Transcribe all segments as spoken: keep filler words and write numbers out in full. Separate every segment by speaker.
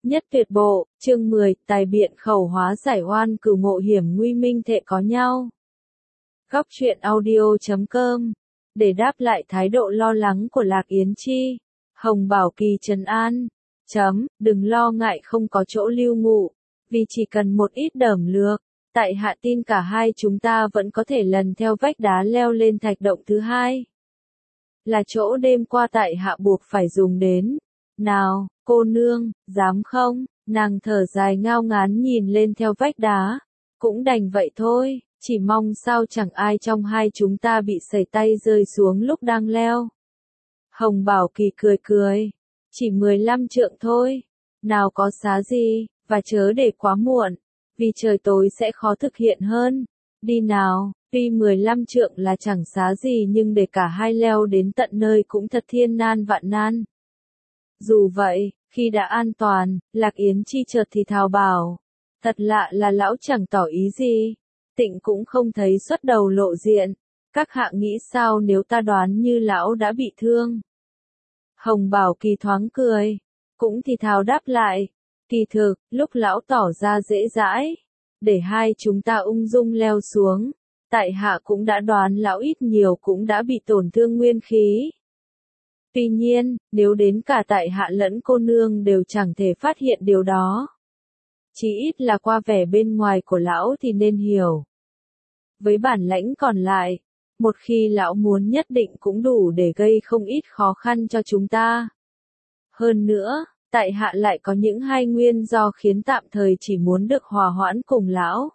Speaker 1: Nhất tuyệt bộ, chương mười, tài biện khẩu hóa giải oan cửu ngộ hiểm nguy minh thệ có nhau. Góc truyện audio chấm com. Để đáp lại thái độ lo lắng của Lạc Yến Chi, Hồng Bảo Kỳ trấn an. Chấm, đừng lo ngại không có chỗ lưu ngụ, vì chỉ cần một ít đởm lược, tại hạ tin cả hai chúng ta vẫn có thể lần theo vách đá leo lên thạch động thứ hai. Là chỗ đêm qua tại hạ buộc phải dùng đến. Nào, cô nương, dám không? Nàng thở dài ngao ngán nhìn lên theo vách đá. Cũng đành vậy thôi, chỉ mong sao chẳng ai trong hai chúng ta bị sẩy tay rơi xuống lúc đang leo. Hồng Bảo Kỳ cười cười. Chỉ mười lăm trượng thôi. Nào có xá gì, và chớ để quá muộn, vì trời tối sẽ khó thực hiện hơn. Đi nào, tuy mười lăm trượng là chẳng xá gì nhưng để cả hai leo đến tận nơi cũng thật thiên nan vạn nan. Dù vậy, khi đã an toàn, Lạc Yến Chi chợt thì thào bảo. Thật lạ là lão chẳng tỏ ý gì. Tịnh cũng không thấy xuất đầu lộ diện. Các hạ nghĩ sao nếu ta đoán như lão đã bị thương? Hồng Bảo Kỳ thoáng cười. Cũng thì thào đáp lại. Kỳ thực, lúc lão tỏ ra dễ dãi, để hai chúng ta ung dung leo xuống, tại hạ cũng đã đoán lão ít nhiều cũng đã bị tổn thương nguyên khí. Tuy nhiên, nếu đến cả tại hạ lẫn cô nương đều chẳng thể phát hiện điều đó, chỉ ít là qua vẻ bên ngoài của lão thì nên hiểu. Với bản lãnh còn lại, một khi lão muốn nhất định cũng đủ để gây không ít khó khăn cho chúng ta. Hơn nữa, tại hạ lại có những hai nguyên do khiến tạm thời chỉ muốn được hòa hoãn cùng lão.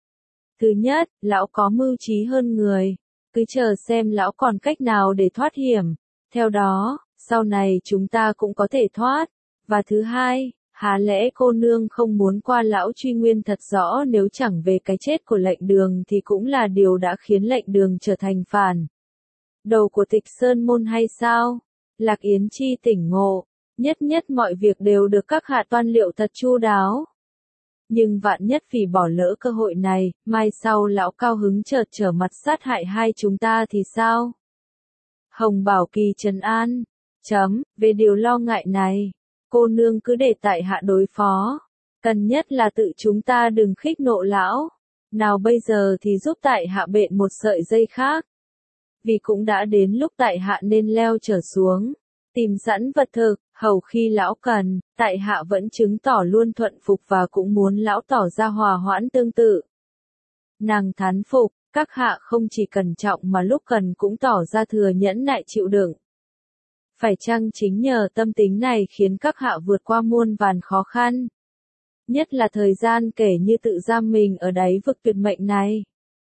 Speaker 1: Thứ nhất, lão có mưu trí hơn người, cứ chờ xem lão còn cách nào để thoát hiểm, theo đó, sau này chúng ta cũng có thể thoát. Và thứ hai, há lẽ cô nương không muốn qua lão truy nguyên thật rõ nếu chẳng về cái chết của lệnh đường thì cũng là điều đã khiến lệnh đường trở thành phản đầu của Tịch Sơn môn hay sao? Lạc Yến Chi tỉnh ngộ. Nhất nhất mọi việc đều được các hạ toan liệu thật chu đáo. Nhưng vạn nhất vì bỏ lỡ cơ hội này, mai sau lão cao hứng chợt trở mặt sát hại hai chúng ta thì sao? Hồng Bảo Kỳ trấn an. Chấm, về điều lo ngại này, cô nương cứ để tại hạ đối phó. Cần nhất là tự chúng ta đừng khích nộ lão. Nào bây giờ thì giúp tại hạ bện một sợi dây khác. Vì cũng đã đến lúc tại hạ nên leo trở xuống, tìm sẵn vật thực, hầu khi lão cần, tại hạ vẫn chứng tỏ luôn thuận phục và cũng muốn lão tỏ ra hòa hoãn tương tự. Nàng thán phục, các hạ không chỉ cẩn trọng mà lúc cần cũng tỏ ra thừa nhẫn nại chịu đựng. Phải chăng chính nhờ tâm tính này khiến các hạ vượt qua muôn vàn khó khăn? Nhất là thời gian kể như tự giam mình ở đáy vực tuyệt mệnh này.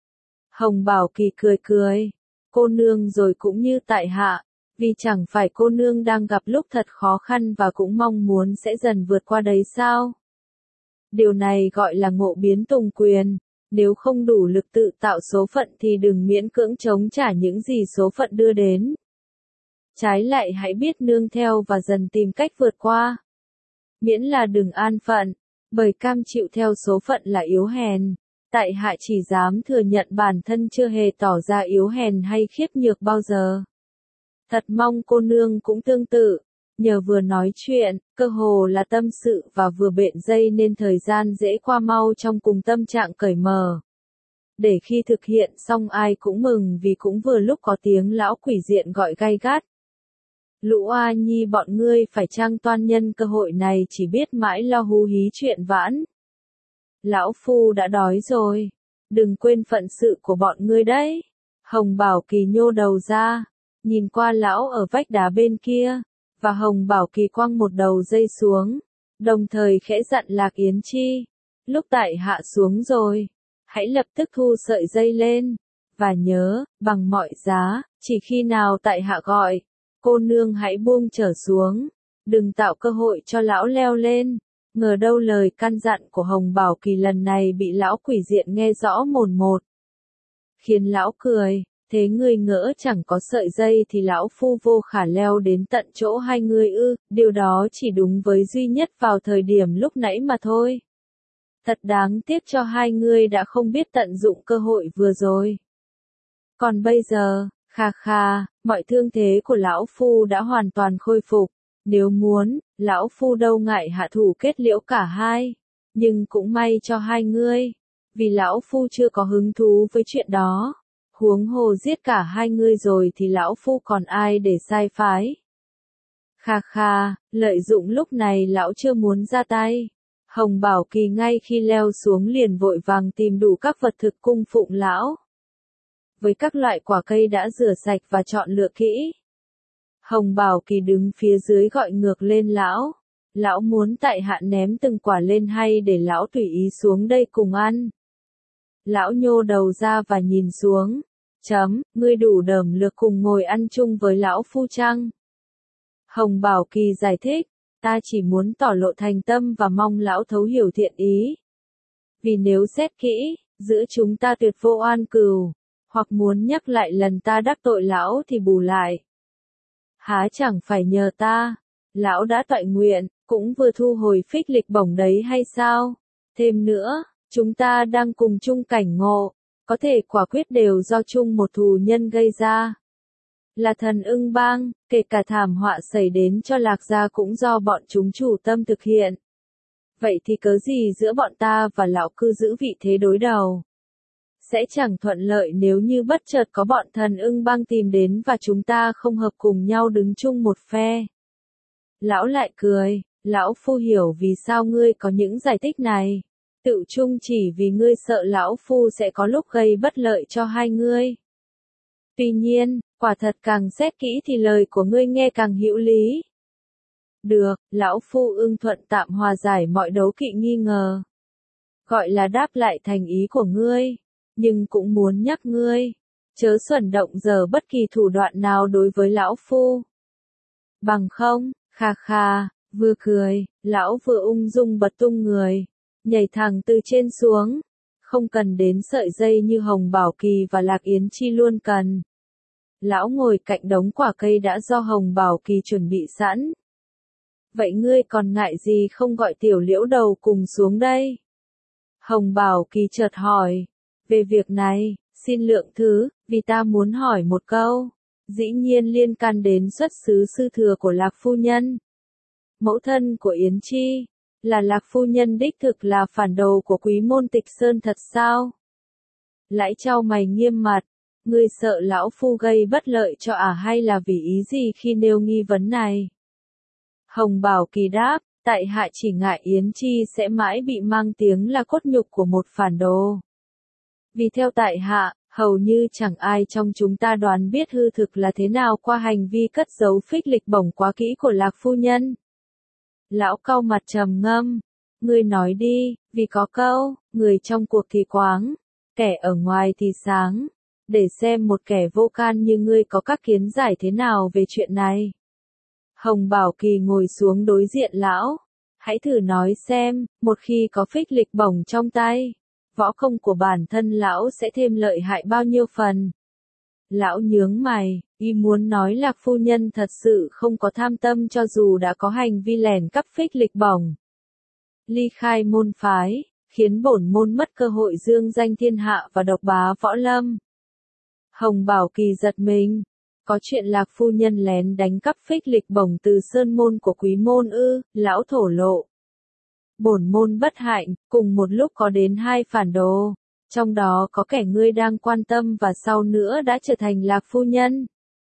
Speaker 1: Hồng Bảo Kỳ cười cười. Cô nương rồi cũng như tại hạ. Vì chẳng phải cô nương đang gặp lúc thật khó khăn và cũng mong muốn sẽ dần vượt qua đấy sao? Điều này gọi là ngộ biến tùng quyền. Nếu không đủ lực tự tạo số phận thì đừng miễn cưỡng chống trả những gì số phận đưa đến. Trái lại hãy biết nương theo và dần tìm cách vượt qua. Miễn là đừng an phận, bởi cam chịu theo số phận là yếu hèn. Tại hạ chỉ dám thừa nhận bản thân chưa hề tỏ ra yếu hèn hay khiếp nhược bao giờ. Thật mong cô nương cũng tương tự, nhờ vừa nói chuyện, cơ hồ là tâm sự và vừa bện dây nên thời gian dễ qua mau trong cùng tâm trạng cởi mở. Để khi thực hiện xong ai cũng mừng vì cũng vừa lúc có tiếng lão quỷ diện gọi gay gắt. Lũ A Nhi bọn ngươi phải chăng toan nhân cơ hội này chỉ biết mãi lo hú hí chuyện vãn. Lão phu đã đói rồi, đừng quên phận sự của bọn ngươi đấy. Hồng Bảo Kỳ nhô đầu ra, nhìn qua lão ở vách đá bên kia, và Hồng Bảo Kỳ quăng một đầu dây xuống, đồng thời khẽ dặn Lạc Yến Chi, lúc tại hạ xuống rồi, hãy lập tức thu sợi dây lên, và nhớ, bằng mọi giá, chỉ khi nào tại hạ gọi, cô nương hãy buông trở xuống, đừng tạo cơ hội cho lão leo lên. Ngờ đâu lời căn dặn của Hồng Bảo Kỳ lần này bị lão quỷ diện nghe rõ mồn một. Khiến lão cười, thế ngươi ngỡ chẳng có sợi dây thì lão phu vô khả leo đến tận chỗ hai ngươi ư, điều đó chỉ đúng với duy nhất vào thời điểm lúc nãy mà thôi. Thật đáng tiếc cho hai ngươi đã không biết tận dụng cơ hội vừa rồi. Còn bây giờ, kha kha, mọi thương thế của lão phu đã hoàn toàn khôi phục. Nếu muốn, lão phu đâu ngại hạ thủ kết liễu cả hai. Nhưng cũng may cho hai ngươi. Vì lão phu chưa có hứng thú với chuyện đó. Huống hồ giết cả hai ngươi rồi thì lão phu còn ai để sai phái. Kha kha, lợi dụng lúc này lão chưa muốn ra tay. Hồng Bảo Kỳ ngay khi leo xuống liền vội vàng tìm đủ các vật thực cung phụng lão. Với các loại quả cây đã rửa sạch và chọn lựa kỹ. Hồng Bảo Kỳ đứng phía dưới gọi ngược lên lão. Lão muốn tại hạ ném từng quả lên hay để lão tùy ý xuống đây cùng ăn. Lão nhô đầu ra và nhìn xuống. Chấm, ngươi đủ đởm lược cùng ngồi ăn chung với lão phu chăng? Hồng Bảo Kỳ giải thích, ta chỉ muốn tỏ lộ thành tâm và mong lão thấu hiểu thiện ý. Vì nếu xét kỹ, giữa chúng ta tuyệt vô oan cừu, hoặc muốn nhắc lại lần ta đắc tội lão thì bù lại. Há chẳng phải nhờ ta, lão đã toại nguyện, cũng vừa thu hồi phích lịch bổng đấy hay sao? Thêm nữa, chúng ta đang cùng chung cảnh ngộ, có thể quả quyết đều do chung một thù nhân gây ra. Là thần ưng bang, kể cả thảm họa xảy đến cho Lạc gia cũng do bọn chúng chủ tâm thực hiện. Vậy thì cớ gì giữa bọn ta và lão cư giữ vị thế đối đầu? Sẽ chẳng thuận lợi nếu như bất chợt có bọn thần ưng bang tìm đến và chúng ta không hợp cùng nhau đứng chung một phe. Lão lại cười, lão phu hiểu vì sao ngươi có những giải thích này. Tự chung chỉ vì ngươi sợ lão phu sẽ có lúc gây bất lợi cho hai ngươi. Tuy nhiên, quả thật càng xét kỹ thì lời của ngươi nghe càng hữu lý. Được, lão phu ưng thuận tạm hòa giải mọi đấu kỵ nghi ngờ. Gọi là đáp lại thành ý của ngươi, nhưng cũng muốn nhắc ngươi, chớ xuẩn động giờ bất kỳ thủ đoạn nào đối với lão phu. Bằng không, kha kha, vừa cười, lão vừa ung dung bật tung người, nhảy thẳng từ trên xuống, không cần đến sợi dây như Hồng Bảo Kỳ và Lạc Yến Chi luôn cần. Lão ngồi cạnh đống quả cây đã do Hồng Bảo Kỳ chuẩn bị sẵn. Vậy ngươi còn ngại gì không gọi tiểu liễu đầu cùng xuống đây? Hồng Bảo Kỳ chợt hỏi. Về việc này, xin lượng thứ, vì ta muốn hỏi một câu. Dĩ nhiên liên can đến xuất xứ sư thừa của Lạc phu nhân. Mẫu thân của Yến Chi, là Lạc phu nhân đích thực là phản đồ của Quý môn Tịch Sơn thật sao? Lãi chau mày nghiêm mặt. Ngươi sợ lão phu gây bất lợi cho ả à hay là vì ý gì khi nêu nghi vấn này? Hồng Bảo Kỳ đáp, tại hạ chỉ ngại Yến Chi sẽ mãi bị mang tiếng là cốt nhục của một phản đồ. Vì theo tại hạ, hầu như chẳng ai trong chúng ta đoán biết hư thực là thế nào qua hành vi cất giấu phích lịch bổng quá kỹ của Lạc phu nhân. Lão cau mặt trầm ngâm, ngươi nói đi, vì có câu, người trong cuộc thì quáng, kẻ ở ngoài thì sáng. Để xem một kẻ vô can như ngươi có các kiến giải thế nào về chuyện này. Hồng Bảo Kỳ ngồi xuống đối diện lão. Hãy thử nói xem, một khi có phích lịch bổng trong tay, võ công của bản thân lão sẽ thêm lợi hại bao nhiêu phần. Lão nhướng mày, y muốn nói Lạc phu nhân thật sự không có tham tâm cho dù đã có hành vi lèn cắp phích lịch bổng. Ly khai môn phái, khiến bổn môn mất cơ hội dương danh thiên hạ và độc bá võ lâm. Hồng Bảo Kỳ giật mình, có chuyện Lạc phu nhân lén đánh cắp phích lịch bổng từ sơn môn của Quý môn ư? Lão thổ lộ. Bổn môn bất hạnh, cùng một lúc có đến hai phản đồ, trong đó có kẻ ngươi đang quan tâm và sau nữa đã trở thành Lạc phu nhân.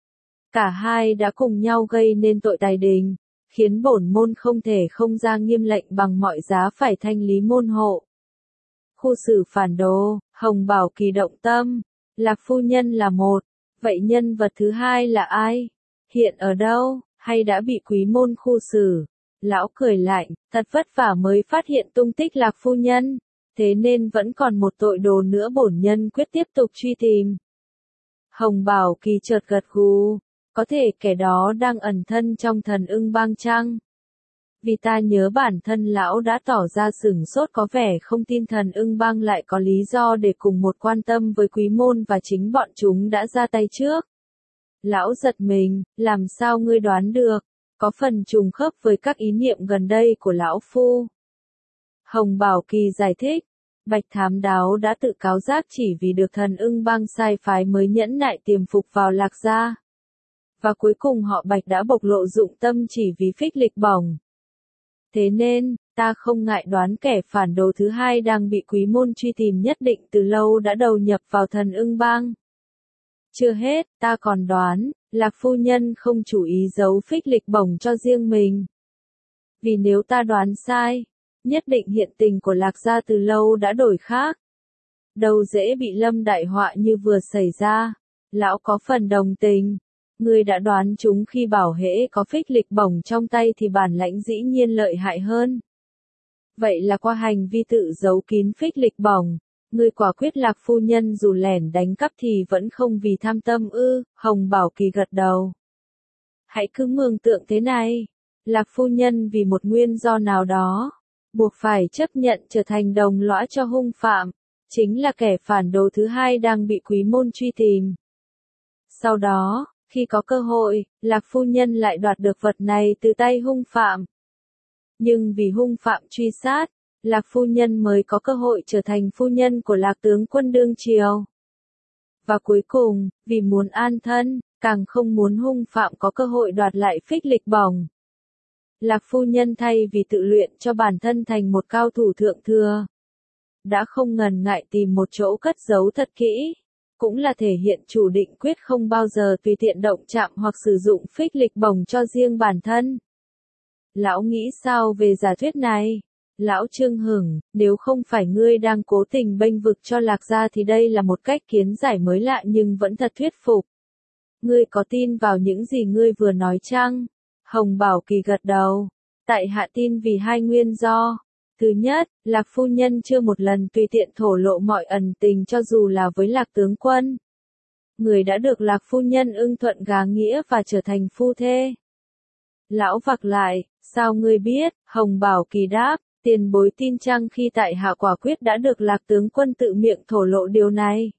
Speaker 1: Cả hai đã cùng nhau gây nên tội tài đình, khiến bổn môn không thể không ra nghiêm lệnh bằng mọi giá phải thanh lý môn hộ. Khu xử phản đồ, Hồng Bảo Kỳ động tâm. Lạc phu nhân là một, vậy nhân vật thứ hai là ai? Hiện ở đâu, hay đã bị Quý môn khu xử? Lão cười lạnh, thật vất vả mới phát hiện tung tích Lạc phu nhân, thế nên vẫn còn một tội đồ nữa bổn nhân quyết tiếp tục truy tìm. Hồng Bảo Kỳ chợt gật gù, có thể kẻ đó đang ẩn thân trong thần ưng bang chăng? Vì ta nhớ bản thân lão đã tỏ ra sửng sốt có vẻ không tin thần ưng bang lại có lý do để cùng một quan tâm với Quý môn và chính bọn chúng đã ra tay trước. Lão giật mình, làm sao ngươi đoán được, có phần trùng khớp với các ý niệm gần đây của lão phu. Hồng Bảo Kỳ giải thích, Bạch Thám Đáo đã tự cáo giác chỉ vì được thần ưng bang sai phái mới nhẫn nại tiềm phục vào Lạc gia. Và cuối cùng họ Bạch đã bộc lộ dụng tâm chỉ vì phích lịch bổng. Thế nên, ta không ngại đoán kẻ phản đồ thứ hai đang bị quý môn truy tìm nhất định từ lâu đã đầu nhập vào thần ưng bang. Chưa hết, ta còn đoán, Lạc phu nhân không chủ ý giấu phích lịch bổng cho riêng mình. Vì nếu ta đoán sai, nhất định hiện tình của Lạc gia từ lâu đã đổi khác. Đâu dễ bị lâm đại họa như vừa xảy ra. Lão có phần đồng tình. Ngươi đã đoán chúng khi bảo hễ có phích lịch bổng trong tay thì bản lãnh dĩ nhiên lợi hại hơn. Vậy là qua hành vi tự giấu kín phích lịch bổng, ngươi quả quyết Lạc phu nhân dù lẻn đánh cắp thì vẫn không vì tham tâm ư? Hồng Bảo Kỳ gật đầu. Hãy cứ mường tượng thế này, Lạc phu nhân vì một nguyên do nào đó, buộc phải chấp nhận trở thành đồng lõa cho hung phạm, chính là kẻ phản đồ thứ hai đang bị quý môn truy tìm. Sau đó, khi có cơ hội, Lạc phu nhân lại đoạt được vật này từ tay hung phạm. Nhưng vì hung phạm truy sát, Lạc phu nhân mới có cơ hội trở thành phu nhân của Lạc tướng quân đương triều. Và cuối cùng, vì muốn an thân, càng không muốn hung phạm có cơ hội đoạt lại phích lịch bổng. Lạc phu nhân thay vì tự luyện cho bản thân thành một cao thủ thượng thừa, đã không ngần ngại tìm một chỗ cất giấu thật kỹ, cũng là thể hiện chủ định quyết không bao giờ tùy tiện động chạm hoặc sử dụng phích lịch bổng cho riêng bản thân. Lão nghĩ sao về giả thuyết này? Lão Trương hửng, nếu không phải ngươi đang cố tình bênh vực cho Lạc gia thì đây là một cách kiến giải mới lạ nhưng vẫn thật thuyết phục. Ngươi có tin vào những gì ngươi vừa nói chăng? Hồng Bảo Kỳ gật đầu. Tại hạ tin vì hai nguyên do. Thứ nhất, Lạc phu nhân chưa một lần tùy tiện thổ lộ mọi ẩn tình cho dù là với Lạc tướng quân. Người đã được Lạc phu nhân ưng thuận gá nghĩa và trở thành phu thê. Lão vặc lại, sao ngươi biết? Hồng Bảo Kỳ đáp, tiền bối tin chăng khi tại hạ quả quyết đã được Lạc tướng quân tự miệng thổ lộ điều này.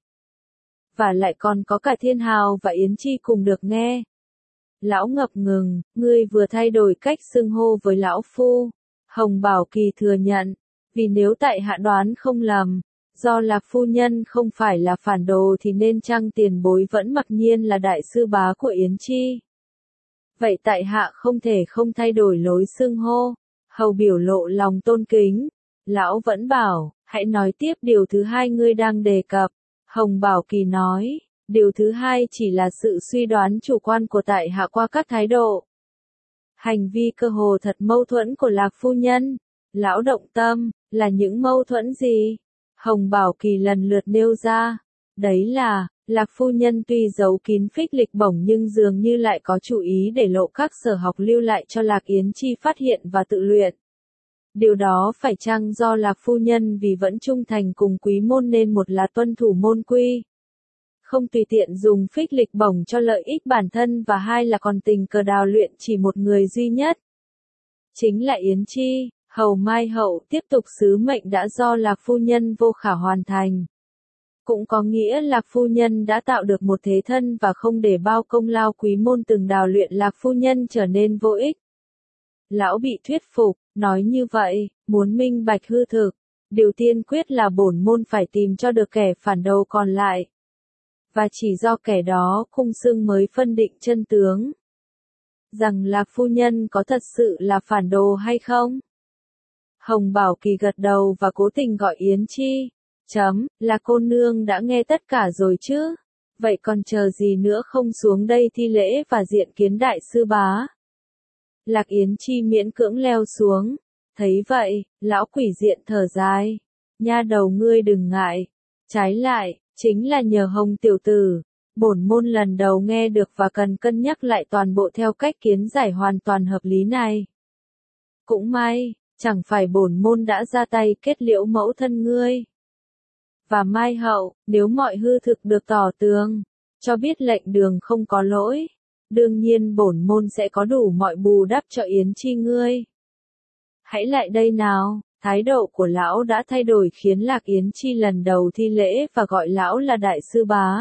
Speaker 1: Và lại còn có cả Thiên Hào và Yến Chi cùng được nghe. Lão ngập ngừng, ngươi vừa thay đổi cách xưng hô với lão phu. Hồng Bảo Kỳ thừa nhận, vì nếu tại hạ đoán không lầm, do Lạc phu nhân không phải là phản đồ thì nên chăng tiền bối vẫn mặc nhiên là đại sư bá của Yến Chi. Vậy tại hạ không thể không thay đổi lối xưng hô. Hầu biểu lộ lòng tôn kính. Lão vẫn bảo, hãy nói tiếp điều thứ hai ngươi đang đề cập. Hồng Bảo Kỳ nói, điều thứ hai chỉ là sự suy đoán chủ quan của tại hạ qua các thái độ. Hành vi cơ hồ thật mâu thuẫn của Lạc phu nhân. Lão động tâm, là những mâu thuẫn gì? Hồng Bảo Kỳ lần lượt nêu ra. Đấy là, Lạc phu nhân tuy giấu kín phích lịch bổng nhưng dường như lại có chủ ý để lộ các sở học lưu lại cho Lạc Yến Chi phát hiện và tự luyện. Điều đó phải chăng do Lạc phu nhân vì vẫn trung thành cùng quý môn nên một là tuân thủ môn quy, không tùy tiện dùng phích lịch bổng cho lợi ích bản thân và hai là còn tình cờ đào luyện chỉ một người duy nhất. Chính là Yến Chi, hầu Mai Hậu tiếp tục sứ mệnh đã do Lạc phu nhân vô khả hoàn thành. Cũng có nghĩa Lạc phu nhân đã tạo được một thế thân và không để bao công lao quý môn từng đào luyện Lạc phu nhân trở nên vô ích. Lão bị thuyết phục, nói như vậy, muốn minh bạch hư thực, điều tiên quyết là bổn môn phải tìm cho được kẻ phản đồ còn lại. Và chỉ do kẻ đó khung xưng mới phân định chân tướng. Rằng Lạc phu nhân có thật sự là phản đồ hay không? Hồng Bảo Kỳ gật đầu và cố tình gọi Yến Chi. Chấm, là cô nương đã nghe tất cả rồi chứ? Vậy còn chờ gì nữa không xuống đây thi lễ và diện kiến đại sư bá? Lạc Yến Chi miễn cưỡng leo xuống. Thấy vậy, lão quỷ diện thở dài. Nha đầu ngươi đừng ngại. Trái lại, chính là nhờ Hồng tiểu tử. Bổn môn lần đầu nghe được và cần cân nhắc lại toàn bộ theo cách kiến giải hoàn toàn hợp lý này. Cũng may, chẳng phải bổn môn đã ra tay kết liễu mẫu thân ngươi. Và Mai Hậu, nếu mọi hư thực được tỏ tường, cho biết lệnh đường không có lỗi, đương nhiên bổn môn sẽ có đủ mọi bù đắp cho Yến Chi ngươi. Hãy lại đây nào, thái độ của lão đã thay đổi khiến Lạc Yến Chi lần đầu thi lễ và gọi lão là đại sư bá.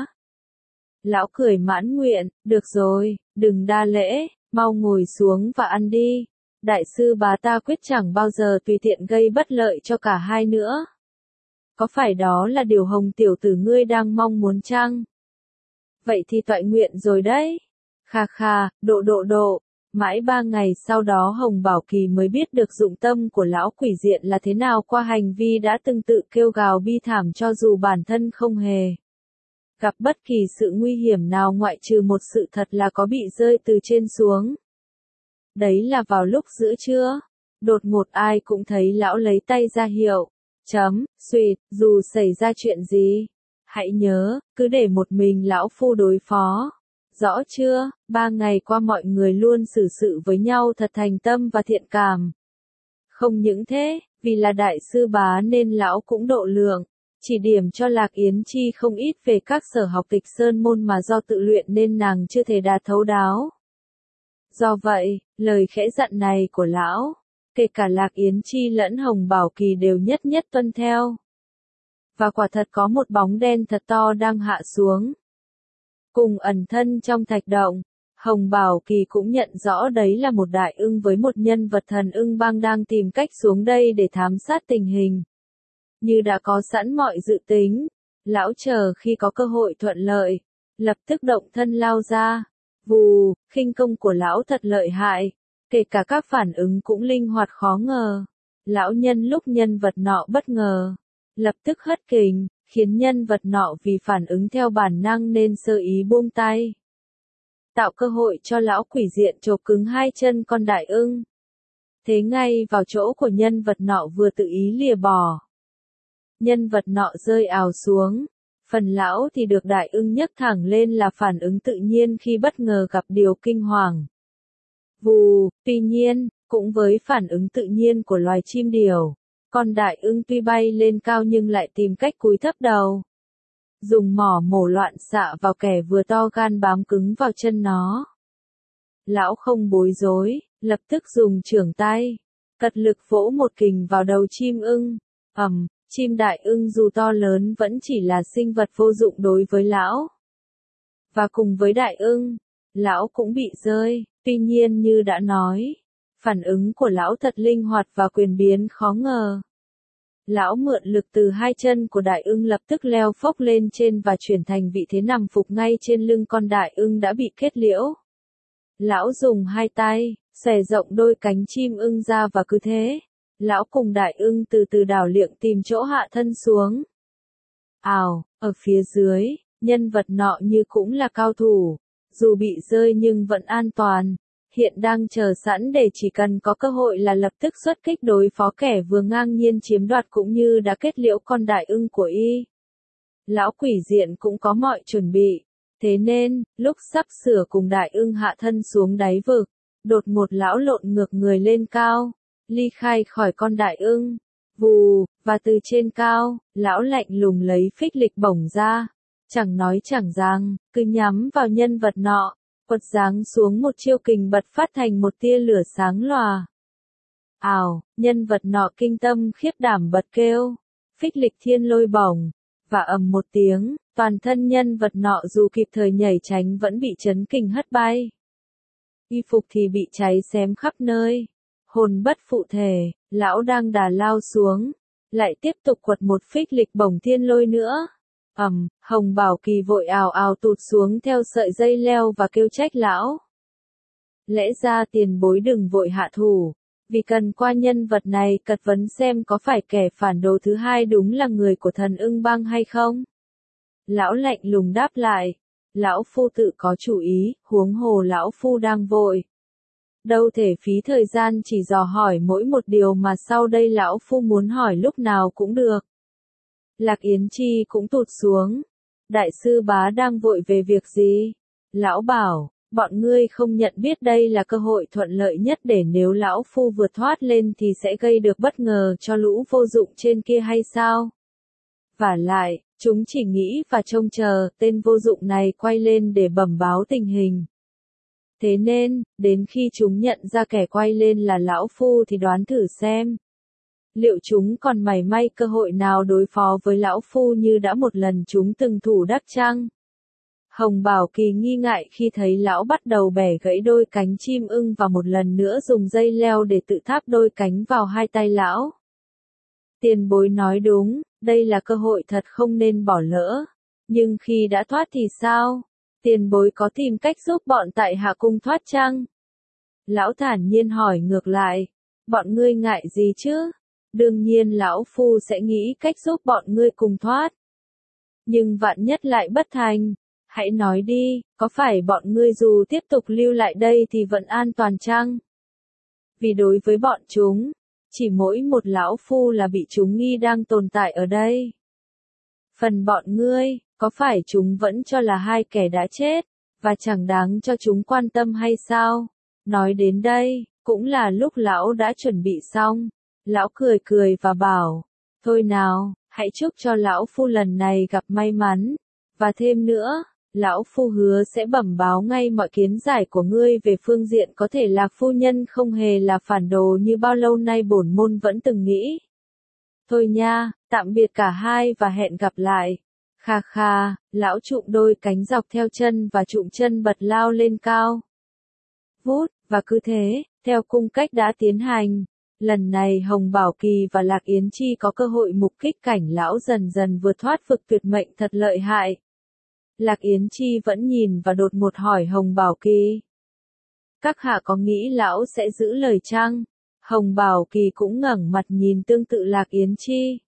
Speaker 1: Lão cười mãn nguyện, được rồi, đừng đa lễ, mau ngồi xuống và ăn đi. Đại sư bá ta quyết chẳng bao giờ tùy tiện gây bất lợi cho cả hai nữa. Có phải đó là điều Hồng tiểu tử ngươi đang mong muốn chăng? Vậy thì toại nguyện rồi đấy. Kha kha, độ độ độ. Mãi ba ngày sau đó Hồng Bảo Kỳ mới biết được dụng tâm của lão quỷ diện là thế nào qua hành vi đã từng tự kêu gào bi thảm cho dù bản thân không hề gặp bất kỳ sự nguy hiểm nào ngoại trừ một sự thật là có bị rơi từ trên xuống. Đấy là vào lúc giữa trưa, đột ngột ai cũng thấy lão lấy tay ra hiệu, chấm, xuyệt, dù xảy ra chuyện gì, hãy nhớ, cứ để một mình lão phu đối phó. Rõ chưa, ba ngày qua mọi người luôn xử sự với nhau thật thành tâm và thiện cảm. Không những thế, vì là đại sư bá nên lão cũng độ lượng, chỉ điểm cho Lạc Yến Chi không ít về các sở học tịch sơn môn mà do tự luyện nên nàng chưa thể đạt thấu đáo. Do vậy, lời khẽ dặn này của lão, kể cả Lạc Yến Chi lẫn Hồng Bảo Kỳ đều nhất nhất tuân theo. Và quả thật có một bóng đen thật to đang hạ xuống. Cùng ẩn thân trong thạch động, Hồng Bảo Kỳ cũng nhận rõ đấy là một đại ưng với một nhân vật thần ưng bang đang tìm cách xuống đây để thám sát tình hình. Như đã có sẵn mọi dự tính, lão chờ khi có cơ hội thuận lợi, lập tức động thân lao ra. Vù, khinh công của lão thật lợi hại, kể cả các phản ứng cũng linh hoạt khó ngờ. Lão nhân lúc nhân vật nọ bất ngờ, lập tức hất kình, khiến nhân vật nọ vì phản ứng theo bản năng nên sơ ý buông tay. Tạo cơ hội cho lão quỷ diện chộp cứng hai chân con đại ưng. Thế ngay vào chỗ của nhân vật nọ vừa tự ý lìa bỏ. Nhân vật nọ rơi ào xuống. Phần lão thì được đại ưng nhấc thẳng lên là phản ứng tự nhiên khi bất ngờ gặp điều kinh hoàng. Vù, tuy nhiên, cũng với phản ứng tự nhiên của loài chim điểu, con đại ưng tuy bay lên cao nhưng lại tìm cách cúi thấp đầu. Dùng mỏ mổ loạn xạ vào kẻ vừa to gan bám cứng vào chân nó. Lão không bối rối, lập tức dùng chưởng tay, cật lực vỗ một kình vào đầu chim ưng. Ầm, chim đại ưng dù to lớn vẫn chỉ là sinh vật vô dụng đối với lão. Và cùng với đại ưng, lão cũng bị rơi, tuy nhiên như đã nói, phản ứng của lão thật linh hoạt và quyền biến khó ngờ. Lão mượn lực từ hai chân của đại ưng lập tức leo phốc lên trên và chuyển thành vị thế nằm phục ngay trên lưng con đại ưng đã bị kết liễu. Lão dùng hai tay, xòe rộng đôi cánh chim ưng ra và cứ thế, lão cùng đại ưng từ từ đảo liệng tìm chỗ hạ thân xuống. Ào, ở phía dưới, nhân vật nọ như cũng là cao thủ, dù bị rơi nhưng vẫn an toàn. Hiện đang chờ sẵn để chỉ cần có cơ hội là lập tức xuất kích đối phó kẻ vừa ngang nhiên chiếm đoạt cũng như đã kết liễu con đại ưng của y. Lão quỷ diện cũng có mọi chuẩn bị, thế nên, lúc sắp sửa cùng đại ưng hạ thân xuống đáy vực, đột ngột lão lộn ngược người lên cao, ly khai khỏi con đại ưng. Vù, và từ trên cao, lão lạnh lùng lấy phích lịch bổng ra, chẳng nói chẳng rằng, cứ nhắm vào nhân vật nọ. Quật giáng xuống một chiêu kình bật phát thành một tia lửa sáng lòa. Ào, nhân vật nọ kinh tâm khiếp đảm bật kêu, phích lịch thiên lôi bổng, và ầm một tiếng, toàn thân nhân vật nọ dù kịp thời nhảy tránh vẫn bị chấn kình hất bay. Y phục thì bị cháy xém khắp nơi, hồn bất phụ thể, lão đang đà lao xuống, lại tiếp tục quật một phích lịch bổng thiên lôi nữa. Ầm, um, Hồng Bảo Kỳ vội ào ào tụt xuống theo sợi dây leo và kêu trách lão. Lẽ ra tiền bối đừng vội hạ thủ, vì cần qua nhân vật này cật vấn xem có phải kẻ phản đồ thứ hai đúng là người của thần ưng bang hay không. Lão lạnh lùng đáp lại, lão phu tự có chủ ý, huống hồ lão phu đang vội. Đâu thể phí thời gian chỉ dò hỏi mỗi một điều mà sau đây lão phu muốn hỏi lúc nào cũng được. Lạc Yến Chi cũng tụt xuống. Đại sư bá đang vội về việc gì? Lão bảo, bọn ngươi không nhận biết đây là cơ hội thuận lợi nhất để nếu lão phu vượt thoát lên thì sẽ gây được bất ngờ cho lũ vô dụng trên kia hay sao? Vả lại, chúng chỉ nghĩ và trông chờ tên vô dụng này quay lên để bẩm báo tình hình. Thế nên, đến khi chúng nhận ra kẻ quay lên là lão phu thì đoán thử xem. Liệu chúng còn mảy may cơ hội nào đối phó với lão phu như đã một lần chúng từng thủ đắc chăng? Hồng Bảo Kỳ nghi ngại khi thấy lão bắt đầu bẻ gãy đôi cánh chim ưng và một lần nữa dùng dây leo để tự tháp đôi cánh vào hai tay lão. Tiền bối nói đúng, đây là cơ hội thật không nên bỏ lỡ. Nhưng khi đã thoát thì sao? Tiền bối có tìm cách giúp bọn tại hạ cùng thoát chăng? Lão thản nhiên hỏi ngược lại. Bọn ngươi ngại gì chứ? Đương nhiên lão phu sẽ nghĩ cách giúp bọn ngươi cùng thoát. Nhưng vạn nhất lại bất thành. Hãy nói đi, có phải bọn ngươi dù tiếp tục lưu lại đây thì vẫn an toàn chăng? Vì đối với bọn chúng, chỉ mỗi một lão phu là bị chúng nghi đang tồn tại ở đây. Phần bọn ngươi, có phải chúng vẫn cho là hai kẻ đã chết, và chẳng đáng cho chúng quan tâm hay sao? Nói đến đây, cũng là lúc lão đã chuẩn bị xong. Lão cười cười và bảo, thôi nào, hãy chúc cho lão phu lần này gặp may mắn. Và thêm nữa, lão phu hứa sẽ bẩm báo ngay mọi kiến giải của ngươi về phương diện có thể Lạc phu nhân không hề là phản đồ như bao lâu nay bổn môn vẫn từng nghĩ. Thôi nha, tạm biệt cả hai và hẹn gặp lại. Kha kha, lão trụm đôi cánh dọc theo chân và trụm chân bật lao lên cao. Vút, và cứ thế, theo cung cách đã tiến hành. Lần này Hồng Bảo Kỳ và Lạc Yến Chi có cơ hội mục kích cảnh lão dần dần vượt thoát vực tuyệt mệnh thật lợi hại. Lạc Yến Chi vẫn nhìn và đột ngột hỏi Hồng Bảo Kỳ. Các hạ có nghĩ lão sẽ giữ lời chăng? Hồng Bảo Kỳ cũng ngẩng mặt nhìn tương tự Lạc Yến Chi.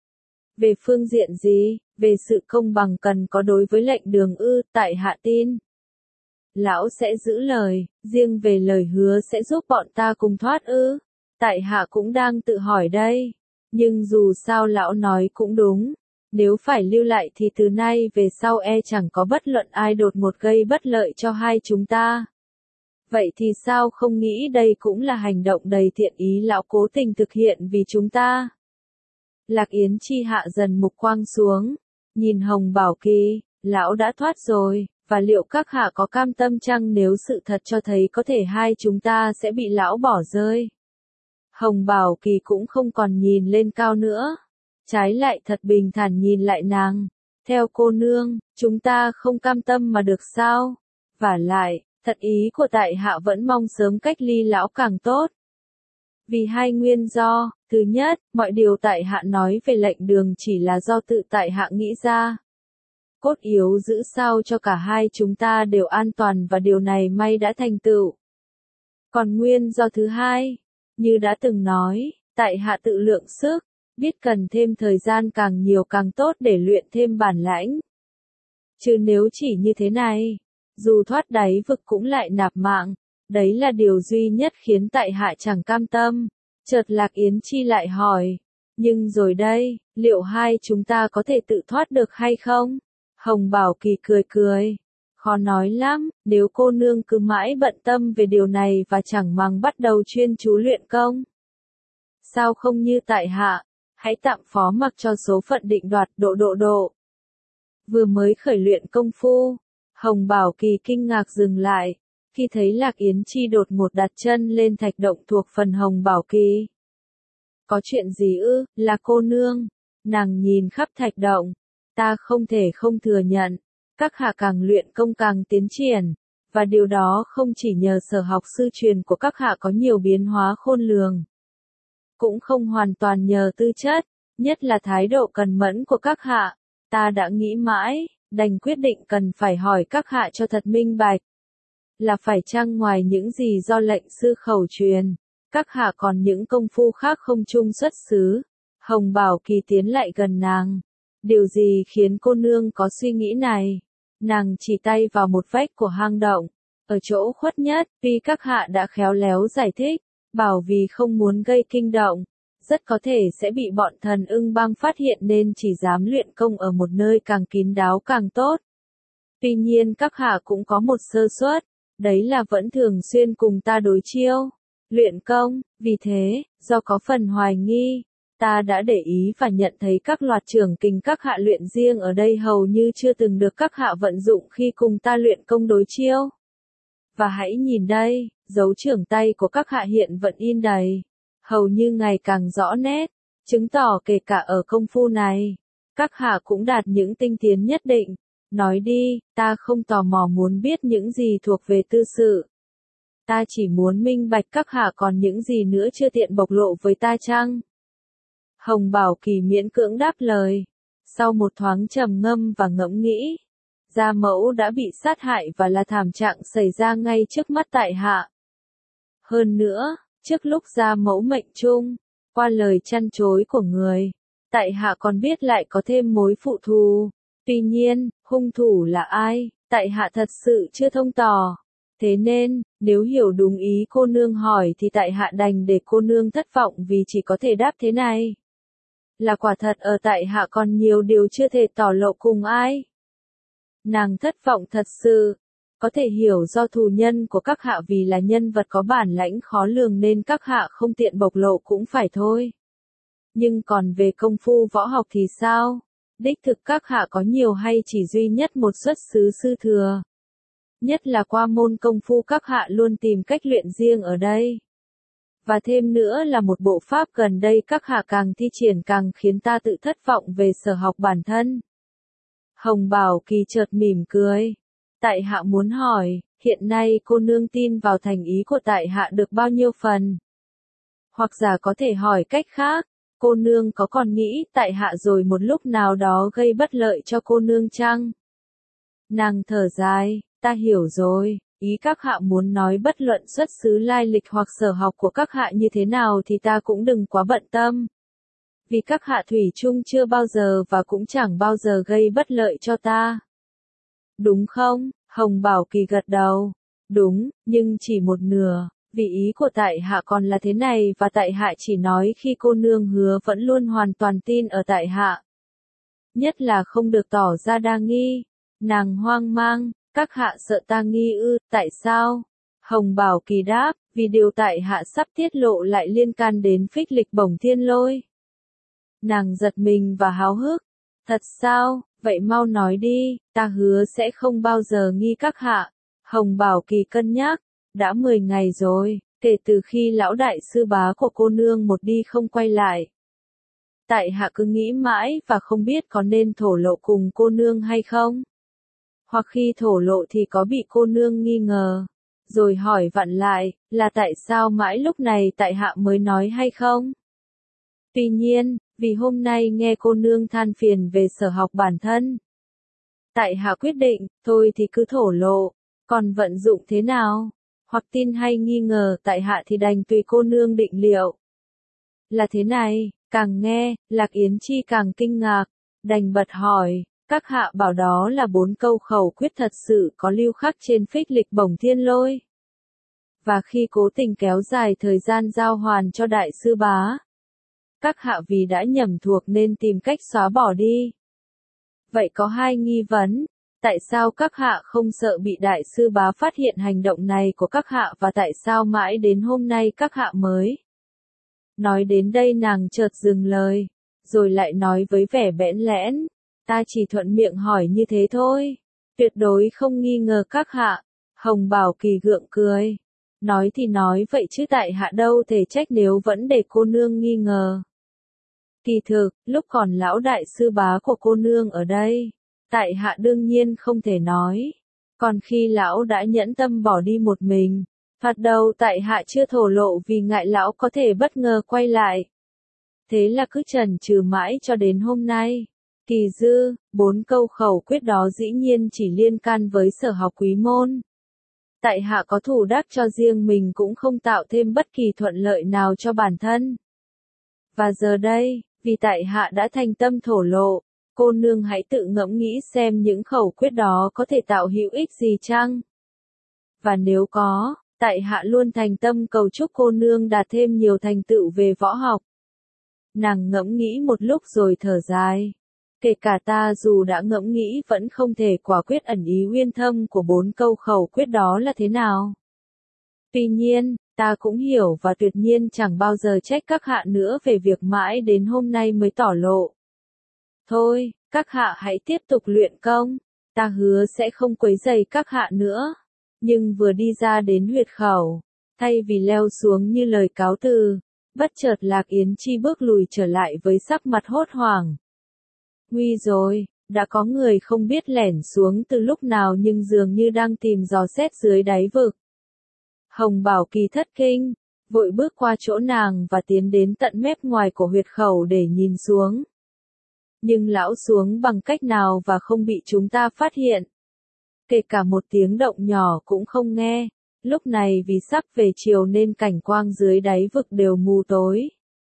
Speaker 1: Về phương diện gì, về sự công bằng cần có đối với lệnh đường ư, tại hạ tin. Lão sẽ giữ lời, riêng về lời hứa sẽ giúp bọn ta cùng thoát ư. Tại hạ cũng đang tự hỏi đây. Nhưng dù sao lão nói cũng đúng. Nếu phải lưu lại thì từ nay về sau e chẳng có bất luận ai đột ngột gây bất lợi cho hai chúng ta. Vậy thì sao không nghĩ đây cũng là hành động đầy thiện ý lão cố tình thực hiện vì chúng ta. Lạc Yến Chi hạ dần mục quang xuống. Nhìn Hồng Bảo Kỳ, lão đã thoát rồi. Và liệu các hạ có cam tâm chăng nếu sự thật cho thấy có thể hai chúng ta sẽ bị lão bỏ rơi? Hồng Bảo Kỳ cũng không còn nhìn lên cao nữa. Trái lại thật bình thản nhìn lại nàng. Theo cô nương, chúng ta không cam tâm mà được sao? Vả lại, thật ý của tại hạ vẫn mong sớm cách ly lão càng tốt. Vì hai nguyên do, thứ nhất, mọi điều tại hạ nói về lệnh đường chỉ là do tự tại hạ nghĩ ra. Cốt yếu giữ sao cho cả hai chúng ta đều an toàn và điều này may đã thành tựu. Còn nguyên do thứ hai, như đã từng nói, tại hạ tự lượng sức, biết cần thêm thời gian càng nhiều càng tốt để luyện thêm bản lãnh. Chứ nếu chỉ như thế này, dù thoát đáy vực cũng lại nạp mạng, đấy là điều duy nhất khiến tại hạ chẳng cam tâm. Chợt Lạc Yến Chi lại hỏi, nhưng rồi đây, liệu hai chúng ta có thể tự thoát được hay không? Hồng Bảo Kỳ cười cười, khó nói lắm, nếu cô nương cứ mãi bận tâm về điều này và chẳng màng bắt đầu chuyên chú luyện công. Sao không như tại hạ, hãy tạm phó mặc cho số phận định đoạt độ độ độ. Vừa mới khởi luyện công phu, Hồng Bảo Kỳ kinh ngạc dừng lại, khi thấy Lạc Yến Chi đột ngột đặt chân lên thạch động thuộc phần Hồng Bảo Kỳ. Có chuyện gì ư, là cô nương? Nàng nhìn khắp thạch động. Ta không thể không thừa nhận, các hạ càng luyện công càng tiến triển, và điều đó không chỉ nhờ sở học sư truyền của các hạ có nhiều biến hóa khôn lường. Cũng không hoàn toàn nhờ tư chất, nhất là thái độ cần mẫn của các hạ. Ta đã nghĩ mãi, đành quyết định cần phải hỏi các hạ cho thật minh bạch. Là phải chăng ngoài những gì do lệnh sư khẩu truyền, các hạ còn những công phu khác không chung xuất xứ? Hồng Bảo Kỳ tiến lại gần nàng. Điều gì khiến cô nương có suy nghĩ này? Nàng chỉ tay vào một vách của hang động, ở chỗ khuất nhất, tuy các hạ đã khéo léo giải thích, bảo vì không muốn gây kinh động, rất có thể sẽ bị bọn thần ưng bang phát hiện nên chỉ dám luyện công ở một nơi càng kín đáo càng tốt. Tuy nhiên các hạ cũng có một sơ suất, đấy là vẫn thường xuyên cùng ta đối chiêu, luyện công, vì thế, do có phần hoài nghi, ta đã để ý và nhận thấy các loạt trưởng kình các hạ luyện riêng ở đây hầu như chưa từng được các hạ vận dụng khi cùng ta luyện công đối chiêu. Và hãy nhìn đây, dấu trưởng tay của các hạ hiện vẫn in đầy, hầu như ngày càng rõ nét, chứng tỏ kể cả ở công phu này, các hạ cũng đạt những tinh tiến nhất định. Nói đi, ta không tò mò muốn biết những gì thuộc về tư sự. Ta chỉ muốn minh bạch các hạ còn những gì nữa chưa tiện bộc lộ với ta chăng? Hồng Bảo Kỳ miễn cưỡng đáp lời. Sau một thoáng trầm ngâm và ngẫm nghĩ, Gia mẫu đã bị sát hại và là thảm trạng xảy ra ngay trước mắt tại hạ. Hơn nữa, trước lúc gia mẫu mệnh chung, qua lời chăn chối của người, tại hạ còn biết lại có thêm mối phụ thù. Tuy nhiên, hung thủ là ai, tại hạ thật sự chưa thông tỏ. Thế nên, nếu hiểu đúng ý cô nương hỏi thì tại hạ đành để cô nương thất vọng vì chỉ có thể đáp thế này. Là quả thật ở tại hạ còn nhiều điều chưa thể tỏ lộ cùng ai. Nàng thất vọng thật sự, có thể hiểu do thù nhân của các hạ vì là nhân vật có bản lãnh khó lường nên các hạ không tiện bộc lộ cũng phải thôi. Nhưng còn về công phu võ học thì sao? Đích thực các hạ có nhiều hay chỉ duy nhất một xuất xứ sư thừa? Nhất là qua môn công phu các hạ luôn tìm cách luyện riêng ở đây. Và thêm nữa là một bộ pháp gần đây các hạ càng thi triển càng khiến ta tự thất vọng về sở học bản thân. Hồng Bảo Kỳ chợt mỉm cười. Tại hạ muốn hỏi, hiện nay cô nương tin vào thành ý của tại hạ được bao nhiêu phần? Hoặc giả có thể hỏi cách khác, cô nương có còn nghĩ tại hạ rồi một lúc nào đó gây bất lợi cho cô nương chăng? Nàng thở dài, ta hiểu rồi, ý các hạ muốn nói bất luận xuất xứ lai lịch hoặc sở học của các hạ như thế nào thì ta cũng đừng quá bận tâm. Vì các hạ thủy chung chưa bao giờ và cũng chẳng bao giờ gây bất lợi cho ta. Đúng không? Hồng Bảo Kỳ gật đầu. Đúng, nhưng chỉ một nửa, vì ý của tại hạ còn là thế này và tại hạ chỉ nói khi cô nương hứa vẫn luôn hoàn toàn tin ở tại hạ. Nhất là không được tỏ ra đa nghi. Nàng hoang mang, các hạ sợ ta nghi ư, tại sao? Hồng Bảo Kỳ đáp, vì điều tại hạ sắp tiết lộ lại liên can đến phích lịch bổng thiên lôi. Nàng giật mình và háo hức. Thật sao, vậy mau nói đi, ta hứa sẽ không bao giờ nghi các hạ. Hồng Bảo Kỳ cân nhắc, đã mười ngày rồi, kể từ khi lão đại sư bá của cô nương một đi không quay lại. Tại hạ cứ nghĩ mãi và không biết có nên thổ lộ cùng cô nương hay không. Hoặc khi thổ lộ thì có bị cô nương nghi ngờ. Rồi hỏi vặn lại, là tại sao mãi lúc này tại hạ mới nói hay không? Tuy nhiên, vì hôm nay nghe cô nương than phiền về sở học bản thân. Tại hạ quyết định, thôi thì cứ thổ lộ, còn vận dụng thế nào? Hoặc tin hay nghi ngờ tại hạ thì đành tùy cô nương định liệu. Là thế này, càng nghe, Lạc Yến Chi càng kinh ngạc, đành bật hỏi, các hạ bảo đó là bốn câu khẩu quyết thật sự có lưu khắc trên phích lịch bổng thiên lôi. Và khi cố tình kéo dài thời gian giao hoàn cho đại sư bá, các hạ vì đã nhầm thuộc nên tìm cách xóa bỏ đi. Vậy có hai nghi vấn, tại sao các hạ không sợ bị đại sư bá phát hiện hành động này của các hạ và tại sao mãi đến hôm nay các hạ mới? Nói đến đây nàng chợt dừng lời, rồi lại nói với vẻ bẽn lẽn, ta chỉ thuận miệng hỏi như thế thôi, tuyệt đối không nghi ngờ các hạ. Hồng Bảo Kỳ gượng cười, nói thì nói vậy chứ tại hạ đâu thể trách nếu vẫn để cô nương nghi ngờ. Kỳ thực, lúc còn lão đại sư bá của cô nương ở đây, tại hạ đương nhiên không thể nói. Còn khi lão đã nhẫn tâm bỏ đi một mình, thoạt đầu tại hạ chưa thổ lộ vì ngại lão có thể bất ngờ quay lại. Thế là cứ chần chừ mãi cho đến hôm nay. Kỳ dư, bốn câu khẩu quyết đó dĩ nhiên chỉ liên can với sở học quý môn. Tại hạ có thủ đắc cho riêng mình cũng không tạo thêm bất kỳ thuận lợi nào cho bản thân. Và giờ đây, vì tại hạ đã thành tâm thổ lộ, cô nương hãy tự ngẫm nghĩ xem những khẩu quyết đó có thể tạo hữu ích gì chăng? Và nếu có, tại hạ luôn thành tâm cầu chúc cô nương đạt thêm nhiều thành tựu về võ học. Nàng ngẫm nghĩ một lúc rồi thở dài. Kể cả ta dù đã ngẫm nghĩ vẫn không thể quả quyết ẩn ý uyên thâm của bốn câu khẩu quyết đó là thế nào. Tuy nhiên, ta cũng hiểu và tuyệt nhiên chẳng bao giờ trách các hạ nữa về việc mãi đến hôm nay mới tỏ lộ. Thôi, các hạ hãy tiếp tục luyện công, ta hứa sẽ không quấy rầy các hạ nữa. Nhưng vừa đi ra đến huyệt khẩu, thay vì leo xuống như lời cáo từ, bất chợt Lạc Yến Chi bước lùi trở lại với sắc mặt hốt hoảng. Nguy rồi, đã có người không biết lẻn xuống từ lúc nào nhưng dường như đang tìm dò xét dưới đáy vực. Hồng Bảo Kỳ thất kinh, vội bước qua chỗ nàng và tiến đến tận mép ngoài của huyệt khẩu để nhìn xuống. Nhưng lão xuống bằng cách nào và không bị chúng ta phát hiện? kể cả một tiếng động nhỏ cũng không nghe. Lúc này vì sắp về chiều nên cảnh quang dưới đáy vực đều mù tối.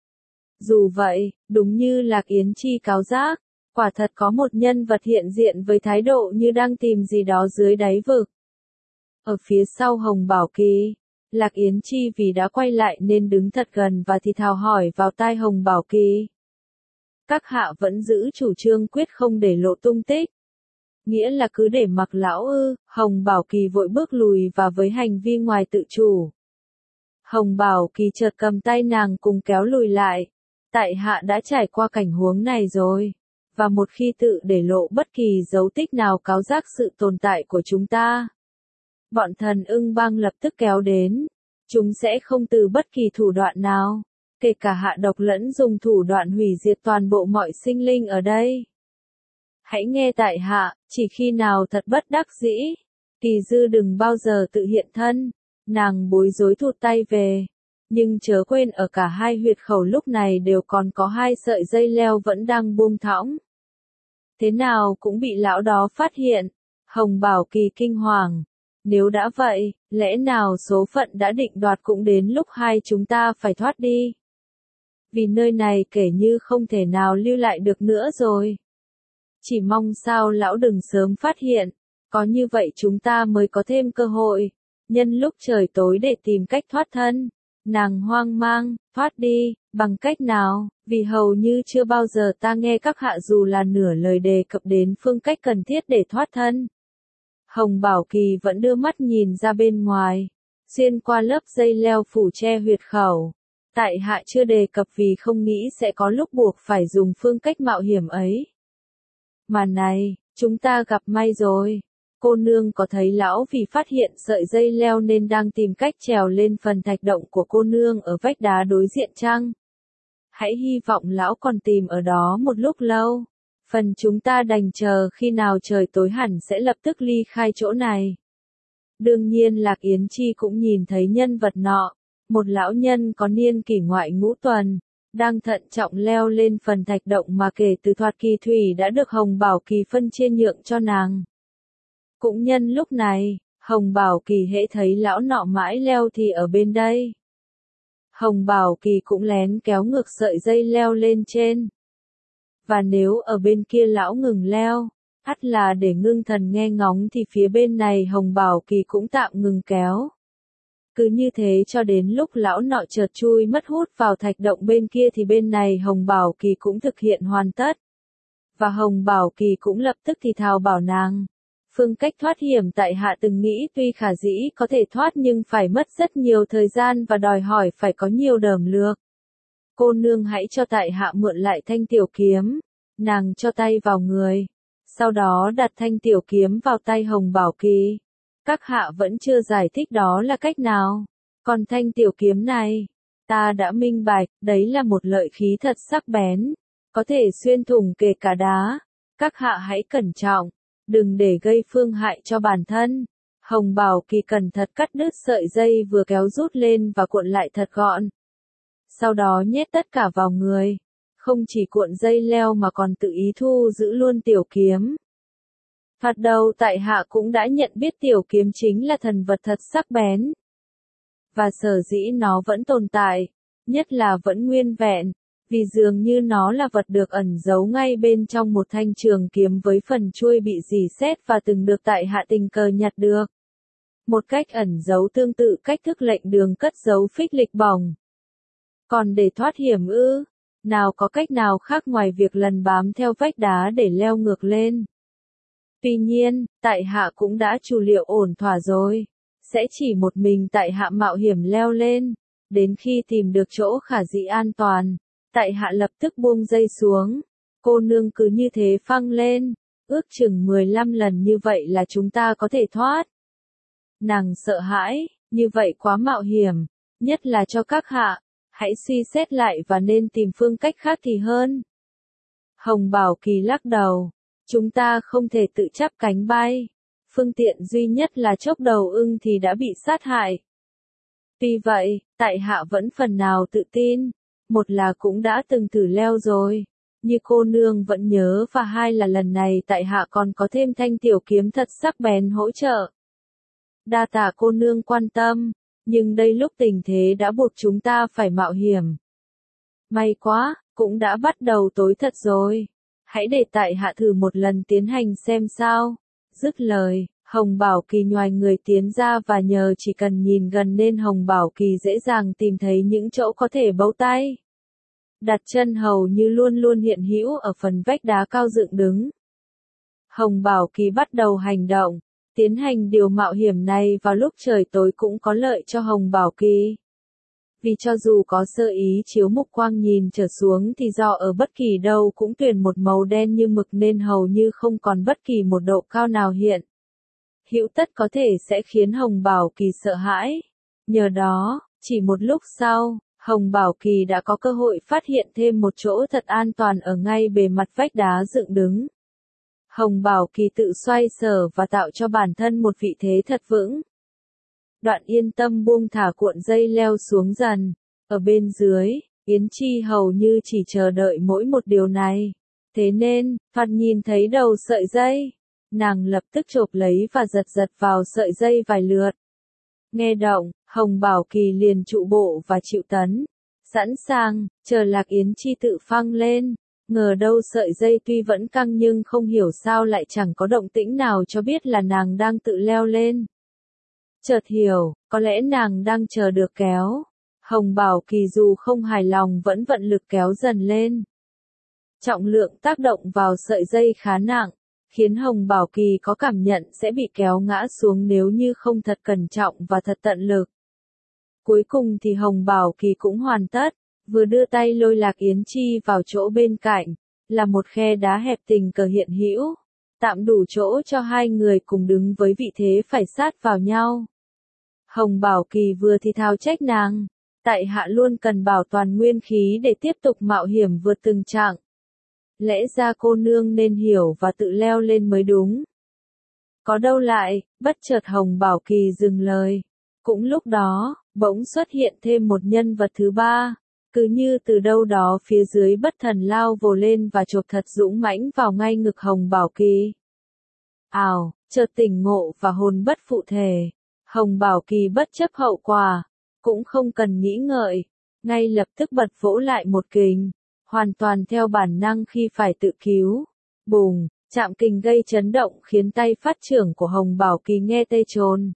Speaker 1: Dù vậy, đúng như Lạc Yến Chi cáo giác, quả thật có một nhân vật hiện diện với thái độ như đang tìm gì đó dưới đáy vực. Ở phía sau Hồng Bảo Kỳ, Lạc Yến Chi vì đã quay lại nên đứng thật gần và thì thào hỏi vào tai Hồng Bảo Kỳ. Các hạ vẫn giữ chủ trương quyết không để lộ tung tích. Nghĩa là cứ để mặc lão ư? Hồng Bảo Kỳ vội bước lùi và với hành vi ngoài tự chủ. Hồng Bảo Kỳ chợt cầm tay nàng cùng kéo lùi lại. Tại hạ đã trải qua cảnh huống này rồi. Và một khi tự để lộ bất kỳ dấu tích nào cáo giác sự tồn tại của chúng ta, bọn thần ưng bang lập tức kéo đến. Chúng sẽ không từ bất kỳ thủ đoạn nào, kể cả hạ độc lẫn dùng thủ đoạn hủy diệt toàn bộ mọi sinh linh ở đây. Hãy nghe tại hạ, chỉ khi nào thật bất đắc dĩ, Kỳ Dư đừng bao giờ tự hiện thân. Nàng bối rối thụt tay về. Nhưng chớ quên ở cả hai huyệt khẩu lúc này đều còn có hai sợi dây leo vẫn đang buông thõng. Thế nào cũng bị lão đó phát hiện. Hồng Bảo Kỳ kinh hoàng. Nếu đã vậy, lẽ nào số phận đã định đoạt cũng đến lúc hai chúng ta phải thoát đi. Vì nơi này kể như không thể nào lưu lại được nữa rồi. Chỉ mong sao lão đừng sớm phát hiện, có như vậy chúng ta mới có thêm cơ hội, nhân lúc trời tối để tìm cách thoát thân. Nàng hoang mang, thoát đi, bằng cách nào, vì hầu như chưa bao giờ ta nghe các hạ dù là nửa lời đề cập đến phương cách cần thiết để thoát thân. Hồng Bảo Kỳ vẫn đưa mắt nhìn ra bên ngoài, xuyên qua lớp dây leo phủ che huyệt khẩu. Tại hạ chưa đề cập vì không nghĩ sẽ có lúc buộc phải dùng phương cách mạo hiểm ấy. Mà này, chúng ta gặp may rồi. Cô nương có thấy lão vì phát hiện sợi dây leo nên đang tìm cách trèo lên phần thạch động của cô nương ở vách đá đối diện chăng? Hãy hy vọng lão còn tìm ở đó một lúc lâu. Phần chúng ta đành chờ khi nào trời tối hẳn sẽ lập tức ly khai chỗ này. Đương nhiên Lạc Yến Chi cũng nhìn thấy nhân vật nọ, một lão nhân có niên kỷ ngoại ngũ tuần, đang thận trọng leo lên phần thạch động mà kể từ thoạt kỳ thủy đã được Hồng Bảo Kỳ phân chia nhượng cho nàng. Cũng nhân lúc này, Hồng Bảo Kỳ hễ thấy lão nọ mãi leo thì ở bên đây. Hồng Bảo Kỳ cũng lén kéo ngược sợi dây leo lên trên. Và nếu ở bên kia lão ngừng leo, ắt là để ngưng thần nghe ngóng thì phía bên này Hồng Bảo Kỳ cũng tạm ngừng kéo. Cứ như thế cho đến lúc lão nọ chợt chui mất hút vào thạch động bên kia thì bên này Hồng Bảo Kỳ cũng thực hiện hoàn tất. Và Hồng Bảo Kỳ cũng lập tức thì thào bảo nàng. Phương cách thoát hiểm tại hạ từng nghĩ tuy khả dĩ có thể thoát nhưng phải mất rất nhiều thời gian và đòi hỏi phải có nhiều đờm lược. Cô nương hãy cho tại hạ mượn lại thanh tiểu kiếm. Nàng cho tay vào người. Sau đó đặt thanh tiểu kiếm vào tay Hồng Bảo Kỳ. Các hạ vẫn chưa giải thích đó là cách nào. Còn thanh tiểu kiếm này, ta đã minh bạch, đấy là một lợi khí thật sắc bén. Có thể xuyên thủng kể cả đá. Các hạ hãy cẩn trọng. Đừng để gây phương hại cho bản thân. Hồng Bảo Kỳ cẩn thận cắt đứt sợi dây vừa kéo rút lên và cuộn lại thật gọn. Sau đó nhét tất cả vào người. Không chỉ cuộn dây leo mà còn tự ý thu giữ luôn tiểu kiếm. Thoạt đầu tại hạ cũng đã nhận biết tiểu kiếm chính là thần vật thật sắc bén. Và sở dĩ nó vẫn tồn tại, nhất là vẫn nguyên vẹn, vì dường như nó là vật được ẩn giấu ngay bên trong một thanh trường kiếm với phần chuôi bị rỉ sét và từng được tại hạ tình cờ nhặt được. Một cách ẩn giấu tương tự cách thức lệnh đường cất giấu phích lịch bổng. Còn để thoát hiểm ư, nào có cách nào khác ngoài việc lần bám theo vách đá để leo ngược lên. Tuy nhiên, tại hạ cũng đã chu liệu ổn thỏa rồi. Sẽ chỉ một mình tại hạ mạo hiểm leo lên. Đến khi tìm được chỗ khả dĩ an toàn, tại hạ lập tức buông dây xuống. Cô nương cứ như thế phăng lên. Ước chừng mười lăm lần như vậy là chúng ta có thể thoát. Nàng sợ hãi, như vậy quá mạo hiểm. Nhất là cho các hạ. Hãy suy xét lại và nên tìm phương cách khác thì hơn. Hồng Bảo Kỳ lắc đầu. Chúng ta không thể tự chắp cánh bay. Phương tiện duy nhất là chốc đầu ưng thì đã bị sát hại. Tuy vậy, tại hạ vẫn phần nào tự tin. Một là cũng đã từng thử leo rồi. như cô nương vẫn nhớ, và hai là lần này tại hạ còn có thêm thanh tiểu kiếm thật sắc bén hỗ trợ. Đa tạ cô nương quan tâm, nhưng đây lúc tình thế đã buộc chúng ta phải mạo hiểm. May quá, cũng đã bắt đầu tối thật rồi. Hãy để tại hạ thử một lần tiến hành xem sao. Dứt lời, Hồng Bảo Kỳ nhoài người tiến ra và nhờ chỉ cần nhìn gần nên Hồng Bảo Kỳ dễ dàng tìm thấy những chỗ có thể bấu tay. Đặt chân hầu như luôn luôn hiện hữu ở phần vách đá cao dựng đứng. Hồng Bảo Kỳ bắt đầu hành động, tiến hành điều mạo hiểm này vào lúc trời tối cũng có lợi cho Hồng Bảo Kỳ. Vì cho dù có sơ ý chiếu mục quang nhìn trở xuống thì do ở bất kỳ đâu cũng tuyển một màu đen như mực nên hầu như không còn bất kỳ một độ cao nào hiện hữu tất có thể sẽ khiến Hồng Bảo Kỳ sợ hãi. Nhờ đó, chỉ một lúc sau, Hồng Bảo Kỳ đã có cơ hội phát hiện thêm một chỗ thật an toàn ở ngay bề mặt vách đá dựng đứng. Hồng Bảo Kỳ tự xoay sở và tạo cho bản thân một vị thế thật vững. Đoạn yên tâm buông thả cuộn dây leo xuống dần. Ở bên dưới, Yến Chi hầu như chỉ chờ đợi mỗi một điều này. Thế nên, Phạt nhìn thấy đầu sợi dây. Nàng lập tức chộp lấy và giật giật vào sợi dây vài lượt. Nghe động, Hồng Bảo Kỳ liền trụ bộ và chịu tấn. Sẵn sàng, chờ Lạc Yến Chi tự phăng lên. Ngờ đâu sợi dây tuy vẫn căng nhưng không hiểu sao lại chẳng có động tĩnh nào cho biết là nàng đang tự leo lên. Chợt hiểu, có lẽ nàng đang chờ được kéo. Hồng Bảo Kỳ dù không hài lòng vẫn vận lực kéo dần lên. Trọng lượng tác động vào sợi dây khá nặng, khiến Hồng Bảo Kỳ có cảm nhận sẽ bị kéo ngã xuống nếu như không thật cẩn trọng và thật tận lực. Cuối cùng thì Hồng Bảo Kỳ cũng hoàn tất, vừa đưa tay lôi Lạc Yến Chi vào chỗ bên cạnh, là một khe đá hẹp tình cờ hiện hữu, tạm đủ chỗ cho hai người cùng đứng với vị thế phải sát vào nhau. Hồng Bảo Kỳ vừa thì thào trách nàng, tại hạ luôn cần bảo toàn nguyên khí để tiếp tục mạo hiểm vượt từng chặng. Lẽ ra cô nương nên hiểu và tự leo lên mới đúng. Có đâu lại, bất chợt Hồng Bảo Kỳ dừng lời. Cũng lúc đó, bỗng xuất hiện thêm một nhân vật thứ ba, cứ như từ đâu đó phía dưới bất thần lao vồ lên và chộp thật dũng mãnh vào ngay ngực Hồng Bảo Kỳ. Ào, chợt tỉnh ngộ và hồn bất phụ thể. Hồng Bảo Kỳ bất chấp hậu quả, cũng không cần nghĩ ngợi, ngay lập tức bật vỗ lại một kình, hoàn toàn theo bản năng khi phải tự cứu. Bùng, chạm kình gây chấn động khiến tay phát trưởng của Hồng Bảo Kỳ nghe tê chồn.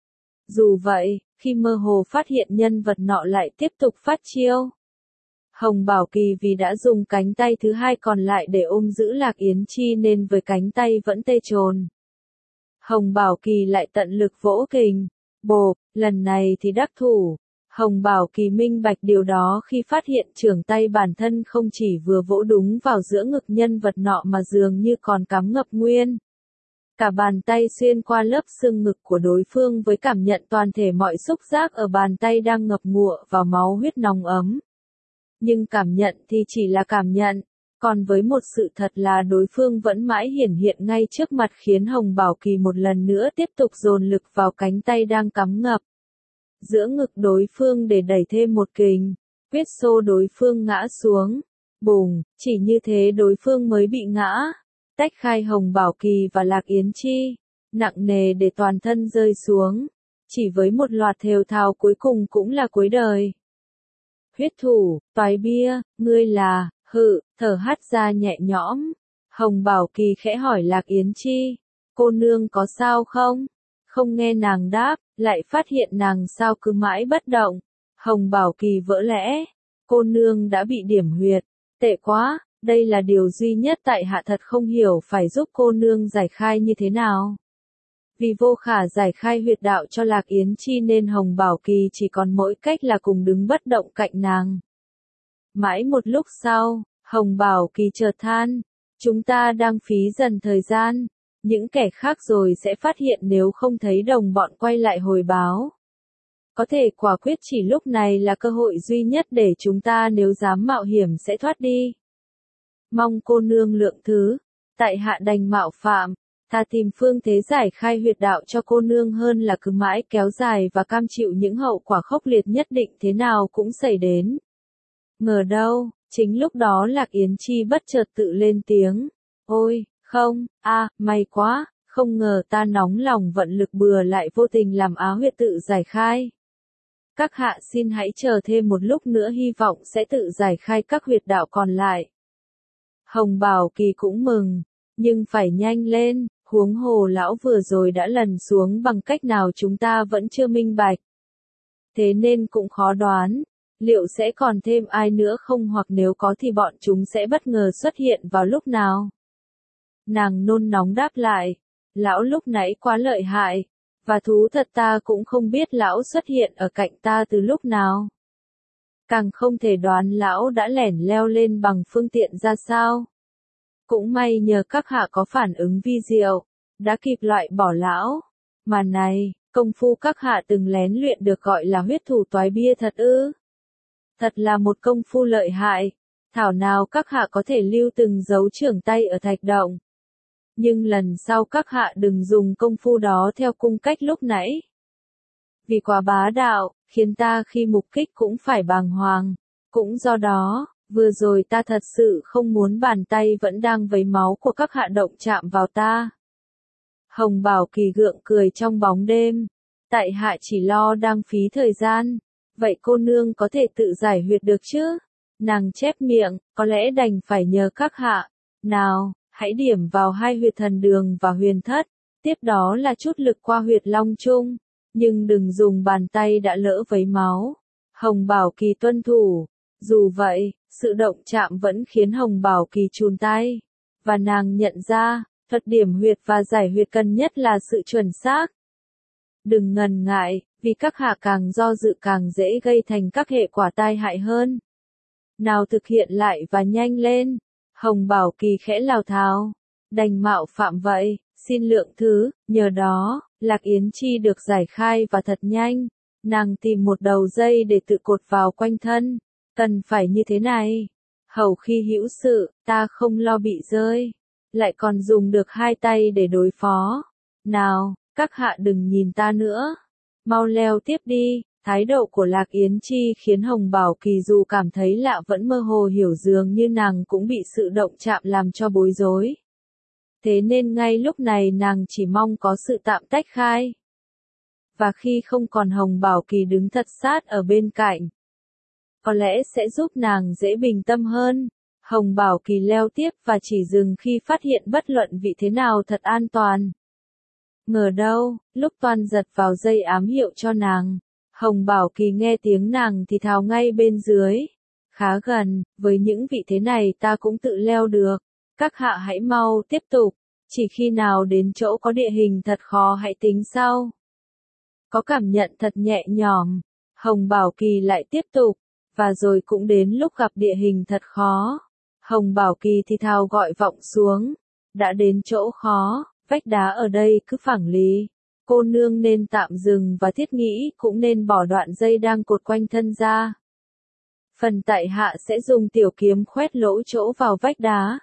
Speaker 1: Dù vậy, khi mơ hồ phát hiện nhân vật nọ lại tiếp tục phát chiêu, Hồng Bảo Kỳ vì đã dùng cánh tay thứ hai còn lại để ôm giữ Lạc Yến Chi nên với cánh tay vẫn tê chồn. Hồng Bảo Kỳ lại tận lực vỗ kình, bộp, lần này thì đắc thủ. Hồng Bảo Kỳ minh bạch điều đó khi phát hiện trưởng tay bản thân không chỉ vừa vỗ đúng vào giữa ngực nhân vật nọ mà dường như còn cắm ngập nguyên. Cả bàn tay xuyên qua lớp xương ngực của đối phương với cảm nhận toàn thể mọi xúc giác ở bàn tay đang ngập ngụa vào máu huyết nóng ấm. Nhưng cảm nhận thì chỉ là cảm nhận, còn với một sự thật là đối phương vẫn mãi hiển hiện ngay trước mặt khiến Hồng Bảo Kỳ một lần nữa tiếp tục dồn lực vào cánh tay đang cắm ngập giữa ngực đối phương để đẩy thêm một kình, quyết xô đối phương ngã xuống. Bùng, chỉ như thế đối phương mới bị ngã, tách khai Hồng Bảo Kỳ và Lạc Yến Chi, nặng nề để toàn thân rơi xuống, chỉ với một loạt thều thào cuối cùng cũng là cuối đời. Huyết thủ, toái bia, ngươi là, hự, thở hắt ra nhẹ nhõm. Hồng Bảo Kỳ khẽ hỏi Lạc Yến Chi, cô nương có sao không? Không nghe nàng đáp, lại phát hiện nàng sao cứ mãi bất động. Hồng Bảo Kỳ vỡ lẽ, cô nương đã bị điểm huyệt, tệ quá, đây là điều duy nhất tại hạ thật không hiểu phải giúp cô nương giải khai như thế nào. Vì vô khả giải khai huyệt đạo cho Lạc Yến Chi nên Hồng Bảo Kỳ chỉ còn mỗi cách là cùng đứng bất động cạnh nàng. Mãi một lúc sau, Hồng Bảo Kỳ chợt than, chúng ta đang phí dần thời gian, những kẻ khác rồi sẽ phát hiện nếu không thấy đồng bọn quay lại hồi báo. Có thể quả quyết chỉ lúc này là cơ hội duy nhất để chúng ta nếu dám mạo hiểm sẽ thoát đi. Mong cô nương lượng thứ, tại hạ đành mạo phạm, ta tìm phương thế giải khai huyệt đạo cho cô nương hơn là cứ mãi kéo dài và cam chịu những hậu quả khốc liệt nhất định thế nào cũng xảy đến. Ngờ đâu, chính lúc đó Lạc Yến Chi bất chợt tự lên tiếng. Ôi, không, a, may quá, không ngờ ta nóng lòng vận lực bừa lại vô tình làm Á huyệt tự giải khai. Các hạ xin hãy chờ thêm một lúc nữa, hy vọng sẽ tự giải khai các huyệt đạo còn lại. Hồng Bảo Kỳ cũng mừng, nhưng phải nhanh lên, huống hồ lão vừa rồi đã lần xuống bằng cách nào chúng ta vẫn chưa minh bạch. Thế nên cũng khó đoán, liệu sẽ còn thêm ai nữa không, hoặc nếu có thì bọn chúng sẽ bất ngờ xuất hiện vào lúc nào. Nàng nôn nóng đáp lại, lão lúc nãy quá lợi hại, và thú thật ta cũng không biết lão xuất hiện ở cạnh ta từ lúc nào. Càng không thể đoán lão đã lẻn leo lên bằng phương tiện ra sao. Cũng may nhờ các hạ có phản ứng vi diệu, đã kịp loại bỏ lão. Mà này, công phu các hạ từng lén luyện được gọi là huyết thủ toái bia thật ư? Thật là một công phu lợi hại, thảo nào các hạ có thể lưu từng dấu trưởng tay ở thạch động. Nhưng lần sau các hạ đừng dùng công phu đó theo cung cách lúc nãy. Vì quá bá đạo, khiến ta khi mục kích cũng phải bàng hoàng. Cũng do đó, vừa rồi ta thật sự không muốn bàn tay vẫn đang vấy máu của các hạ động chạm vào ta. Hồng Bảo Kỳ gượng cười trong bóng đêm. Tại hạ chỉ lo đang phí thời gian. Vậy cô nương có thể tự giải huyệt được chứ? Nàng chép miệng, có lẽ đành phải nhờ các hạ. Nào, hãy điểm vào hai huyệt thần đường và huyền thất. Tiếp đó là chút lực qua huyệt long trung. Nhưng đừng dùng bàn tay đã lỡ vấy máu. Hồng Bảo Kỳ tuân thủ. Dù vậy, sự động chạm vẫn khiến Hồng Bảo Kỳ chùn tay. Và nàng nhận ra, thuật điểm huyệt và giải huyệt cần nhất là sự chuẩn xác. Đừng ngần ngại, vì các hạ càng do dự càng dễ gây thành các hệ quả tai hại hơn. Nào thực hiện lại và nhanh lên. Hồng Bảo Kỳ khẽ lào thào. Đành mạo phạm vậy, xin lượng thứ, nhờ đó, Lạc Yến Chi được giải khai và thật nhanh. Nàng tìm một đầu dây để tự cột vào quanh thân. Cần phải như thế này. Hầu khi hữu sự, ta không lo bị rơi. Lại còn dùng được hai tay để đối phó. Nào, các hạ đừng nhìn ta nữa. Mau leo tiếp đi. Thái độ của Lạc Yến Chi khiến Hồng Bảo Kỳ dù cảm thấy lạ vẫn mơ hồ hiểu dường như nàng cũng bị sự động chạm làm cho bối rối. Thế nên ngay lúc này nàng chỉ mong có sự tạm tách khai. Và khi không còn Hồng Bảo Kỳ đứng thật sát ở bên cạnh, có lẽ sẽ giúp nàng dễ bình tâm hơn. Hồng Bảo Kỳ leo tiếp và chỉ dừng khi phát hiện bất luận vị thế nào thật an toàn. Ngờ đâu, lúc toan giật vào dây ám hiệu cho nàng, Hồng Bảo Kỳ nghe tiếng nàng thì thào ngay bên dưới. Khá gần, với những vị thế này ta cũng tự leo được. Các hạ hãy mau tiếp tục, chỉ khi nào đến chỗ có địa hình thật khó hãy tính sau. Có cảm nhận thật nhẹ nhõm, Hồng Bảo Kỳ lại tiếp tục, và rồi cũng đến lúc gặp địa hình thật khó. Hồng Bảo Kỳ thì thào gọi vọng xuống, đã đến chỗ khó, vách đá ở đây cứ phẳng lì. Cô nương nên tạm dừng và thiết nghĩ cũng nên bỏ đoạn dây đang cột quanh thân ra. Phần tại hạ sẽ dùng tiểu kiếm khoét lỗ chỗ vào vách đá.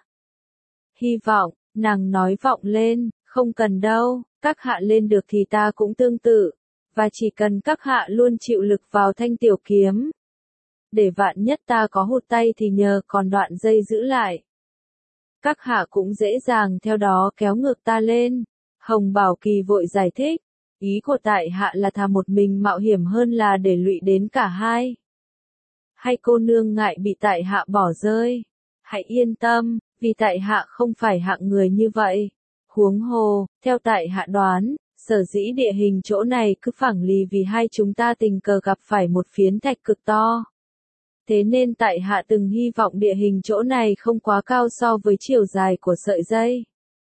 Speaker 1: Hy vọng, nàng nói vọng lên, không cần đâu, các hạ lên được thì ta cũng tương tự, và chỉ cần các hạ luôn chịu lực vào thanh tiểu kiếm. Để vạn nhất ta có hụt tay thì nhờ còn đoạn dây giữ lại. Các hạ cũng dễ dàng theo đó kéo ngược ta lên. Hồng Bảo Kỳ vội giải thích, ý của tại hạ là thà một mình mạo hiểm hơn là để lụy đến cả hai. Hay cô nương ngại bị tại hạ bỏ rơi? Hãy yên tâm, vì tại hạ không phải hạng người như vậy. Huống hồ, theo tại hạ đoán, sở dĩ địa hình chỗ này cứ phẳng lì vì hai chúng ta tình cờ gặp phải một phiến thạch cực to. Thế nên tại hạ từng hy vọng địa hình chỗ này không quá cao so với chiều dài của sợi dây.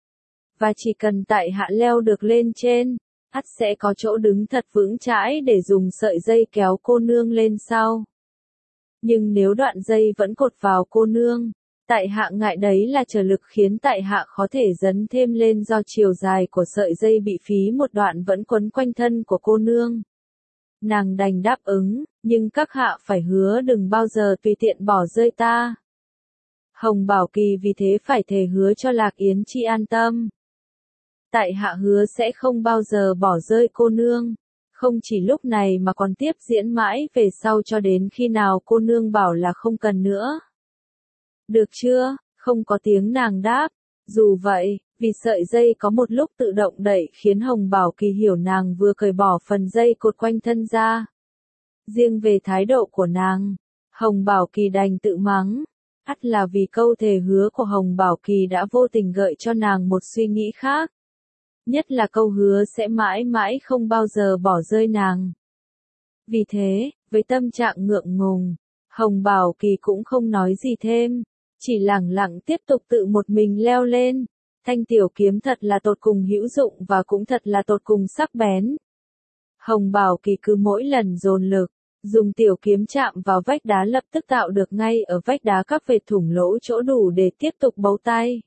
Speaker 1: Và chỉ cần tại hạ leo được lên trên, ắt sẽ có chỗ đứng thật vững chãi để dùng sợi dây kéo cô nương lên sau. Nhưng nếu đoạn dây vẫn cột vào cô nương, tại hạ ngại đấy là trở lực khiến tại hạ khó thể dấn thêm lên do chiều dài của sợi dây bị phí một đoạn vẫn quấn quanh thân của cô nương. Nàng đành đáp ứng, nhưng các hạ phải hứa đừng bao giờ tùy tiện bỏ rơi ta. Hồng Bảo Kỳ vì thế phải thề hứa cho Lạc Yến Chi an tâm. Tại hạ hứa sẽ không bao giờ bỏ rơi cô nương. Không chỉ lúc này mà còn tiếp diễn mãi về sau cho đến khi nào cô nương bảo là không cần nữa. Được chưa? Không có tiếng nàng đáp. Dù vậy, vì sợi dây có một lúc tự động đẩy khiến Hồng Bảo Kỳ hiểu nàng vừa cởi bỏ phần dây cột quanh thân ra. Riêng về thái độ của nàng, Hồng Bảo Kỳ đành tự mắng. Ắt là vì câu thề hứa của Hồng Bảo Kỳ đã vô tình gợi cho nàng một suy nghĩ khác. Nhất là câu hứa sẽ mãi mãi không bao giờ bỏ rơi nàng. Vì thế, với tâm trạng ngượng ngùng, Hồng Bảo Kỳ cũng không nói gì thêm, chỉ lẳng lặng tiếp tục tự một mình leo lên. Thanh tiểu kiếm thật là tột cùng hữu dụng và cũng thật là tột cùng sắc bén. Hồng Bảo Kỳ cứ mỗi lần dồn lực, dùng tiểu kiếm chạm vào vách đá lập tức tạo được ngay ở vách đá các vệt thủng lỗ chỗ đủ để tiếp tục bấu tay.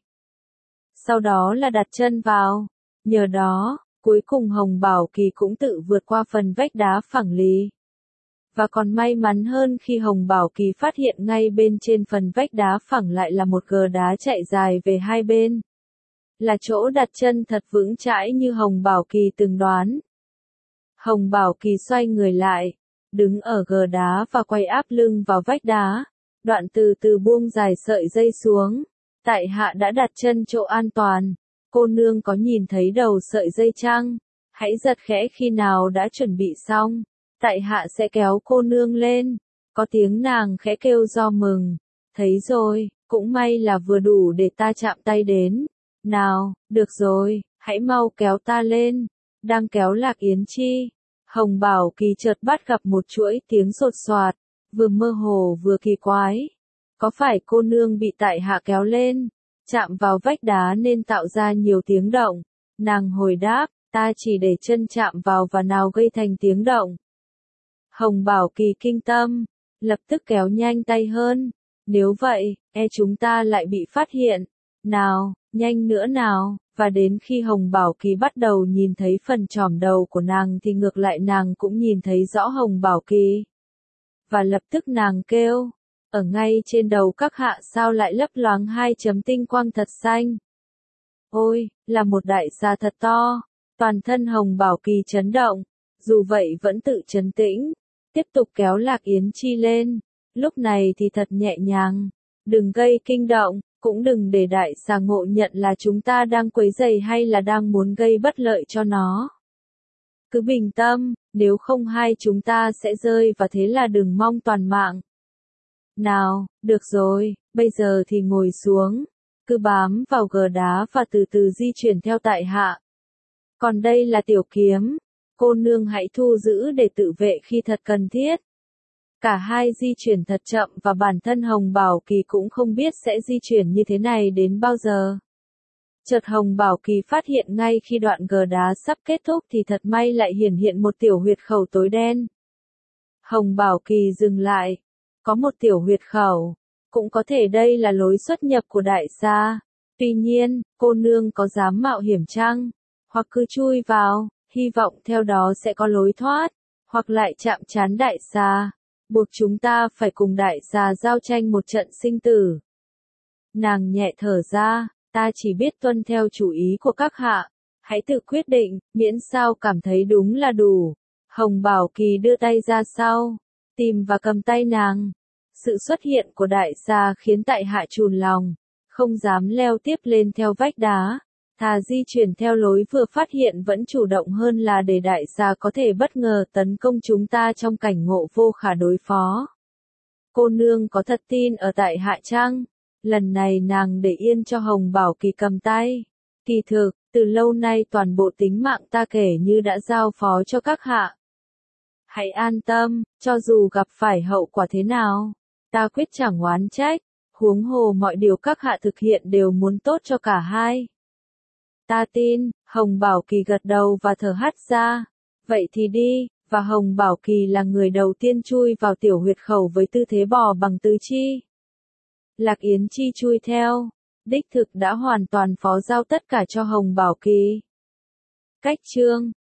Speaker 1: Sau đó là đặt chân vào. Nhờ đó, cuối cùng Hồng Bảo Kỳ cũng tự vượt qua phần vách đá phẳng lì. Và còn may mắn hơn khi Hồng Bảo Kỳ phát hiện ngay bên trên phần vách đá phẳng lại là một gờ đá chạy dài về hai bên. Là chỗ đặt chân thật vững chãi như Hồng Bảo Kỳ từng đoán. Hồng Bảo Kỳ xoay người lại, đứng ở gờ đá và quay áp lưng vào vách đá, đoạn từ từ buông dài sợi dây xuống. Tại hạ đã đặt chân chỗ an toàn. Cô nương có nhìn thấy đầu sợi dây chăng? Hãy giật khẽ khi nào đã chuẩn bị xong. Tại hạ sẽ kéo cô nương lên. Có tiếng nàng khẽ kêu do mừng. Thấy rồi, cũng may là vừa đủ để ta chạm tay đến. Nào, được rồi, hãy mau kéo ta lên. Đang kéo Lạc Yến Chi. Hồng Bảo Kỳ chợt bắt gặp một chuỗi tiếng sột soạt, vừa mơ hồ vừa kỳ quái. Có phải cô nương bị tại hạ kéo lên, chạm vào vách đá nên tạo ra nhiều tiếng động? Nàng hồi đáp, ta chỉ để chân chạm vào và nào gây thành tiếng động. Hồng Bảo Kỳ kinh tâm, lập tức kéo nhanh tay hơn. Nếu vậy, e chúng ta lại bị phát hiện. Nào, nhanh nữa nào. Và đến khi Hồng Bảo Kỳ bắt đầu nhìn thấy phần trỏm đầu của nàng thì ngược lại nàng cũng nhìn thấy rõ Hồng Bảo Kỳ. Và lập tức nàng kêu, ở ngay trên đầu các hạ sao lại lấp loáng hai chấm tinh quang thật xanh. Ôi, là một đại xà thật to. Toàn thân Hồng Bảo Kỳ chấn động, dù vậy vẫn tự trấn tĩnh, tiếp tục kéo Lạc Yến Chi lên. Lúc này thì thật nhẹ nhàng, đừng gây kinh động. Cũng đừng để đại xà ngộ nhận là chúng ta đang quấy rầy hay là đang muốn gây bất lợi cho nó. Cứ bình tâm, nếu không hai chúng ta sẽ rơi và thế là đừng mong toàn mạng. Nào, được rồi, bây giờ thì ngồi xuống, cứ bám vào gờ đá và từ từ di chuyển theo tại hạ. Còn đây là tiểu kiếm, cô nương hãy thu giữ để tự vệ khi thật cần thiết. Cả hai di chuyển thật chậm và bản thân Hồng Bảo Kỳ cũng không biết sẽ di chuyển như thế này đến bao giờ. Chợt Hồng Bảo Kỳ phát hiện ngay khi đoạn gờ đá sắp kết thúc thì thật may lại hiển hiện một tiểu huyệt khẩu tối đen. Hồng Bảo Kỳ dừng lại. Có một tiểu huyệt khẩu. Cũng có thể đây là lối xuất nhập của đại xà. Tuy nhiên, cô nương có dám mạo hiểm chăng? Hoặc cứ chui vào, hy vọng theo đó sẽ có lối thoát. Hoặc lại chạm trán đại xà. Buộc chúng ta phải cùng đại xà giao tranh một trận sinh tử. Nàng nhẹ thở ra, ta chỉ biết tuân theo chủ ý của các hạ. Hãy tự quyết định, miễn sao cảm thấy đúng là đủ. Hồng Bảo Kỳ đưa tay ra sau, tìm và cầm tay nàng. Sự xuất hiện của đại xà khiến tại hạ chùn lòng, không dám leo tiếp lên theo vách đá. Thà di chuyển theo lối vừa phát hiện vẫn chủ động hơn là để đại xà có thể bất ngờ tấn công chúng ta trong cảnh ngộ vô khả đối phó. Cô nương có thật tin ở tại hạ chăng? Lần này nàng để yên cho Hồng Bảo Kỳ cầm tay. Kỳ thực, từ lâu nay toàn bộ tính mạng ta kể như đã giao phó cho các hạ. Hãy an tâm, cho dù gặp phải hậu quả thế nào, ta quyết chẳng oán trách, huống hồ mọi điều các hạ thực hiện đều muốn tốt cho cả hai. Ta tin, Hồng Bảo Kỳ gật đầu và thở hắt ra. Vậy thì đi, và Hồng Bảo Kỳ là người đầu tiên chui vào tiểu huyệt khẩu với tư thế bò bằng tứ chi. Lạc Yến Chi chui theo, đích thực đã hoàn toàn phó giao tất cả cho Hồng Bảo Kỳ. Cách chương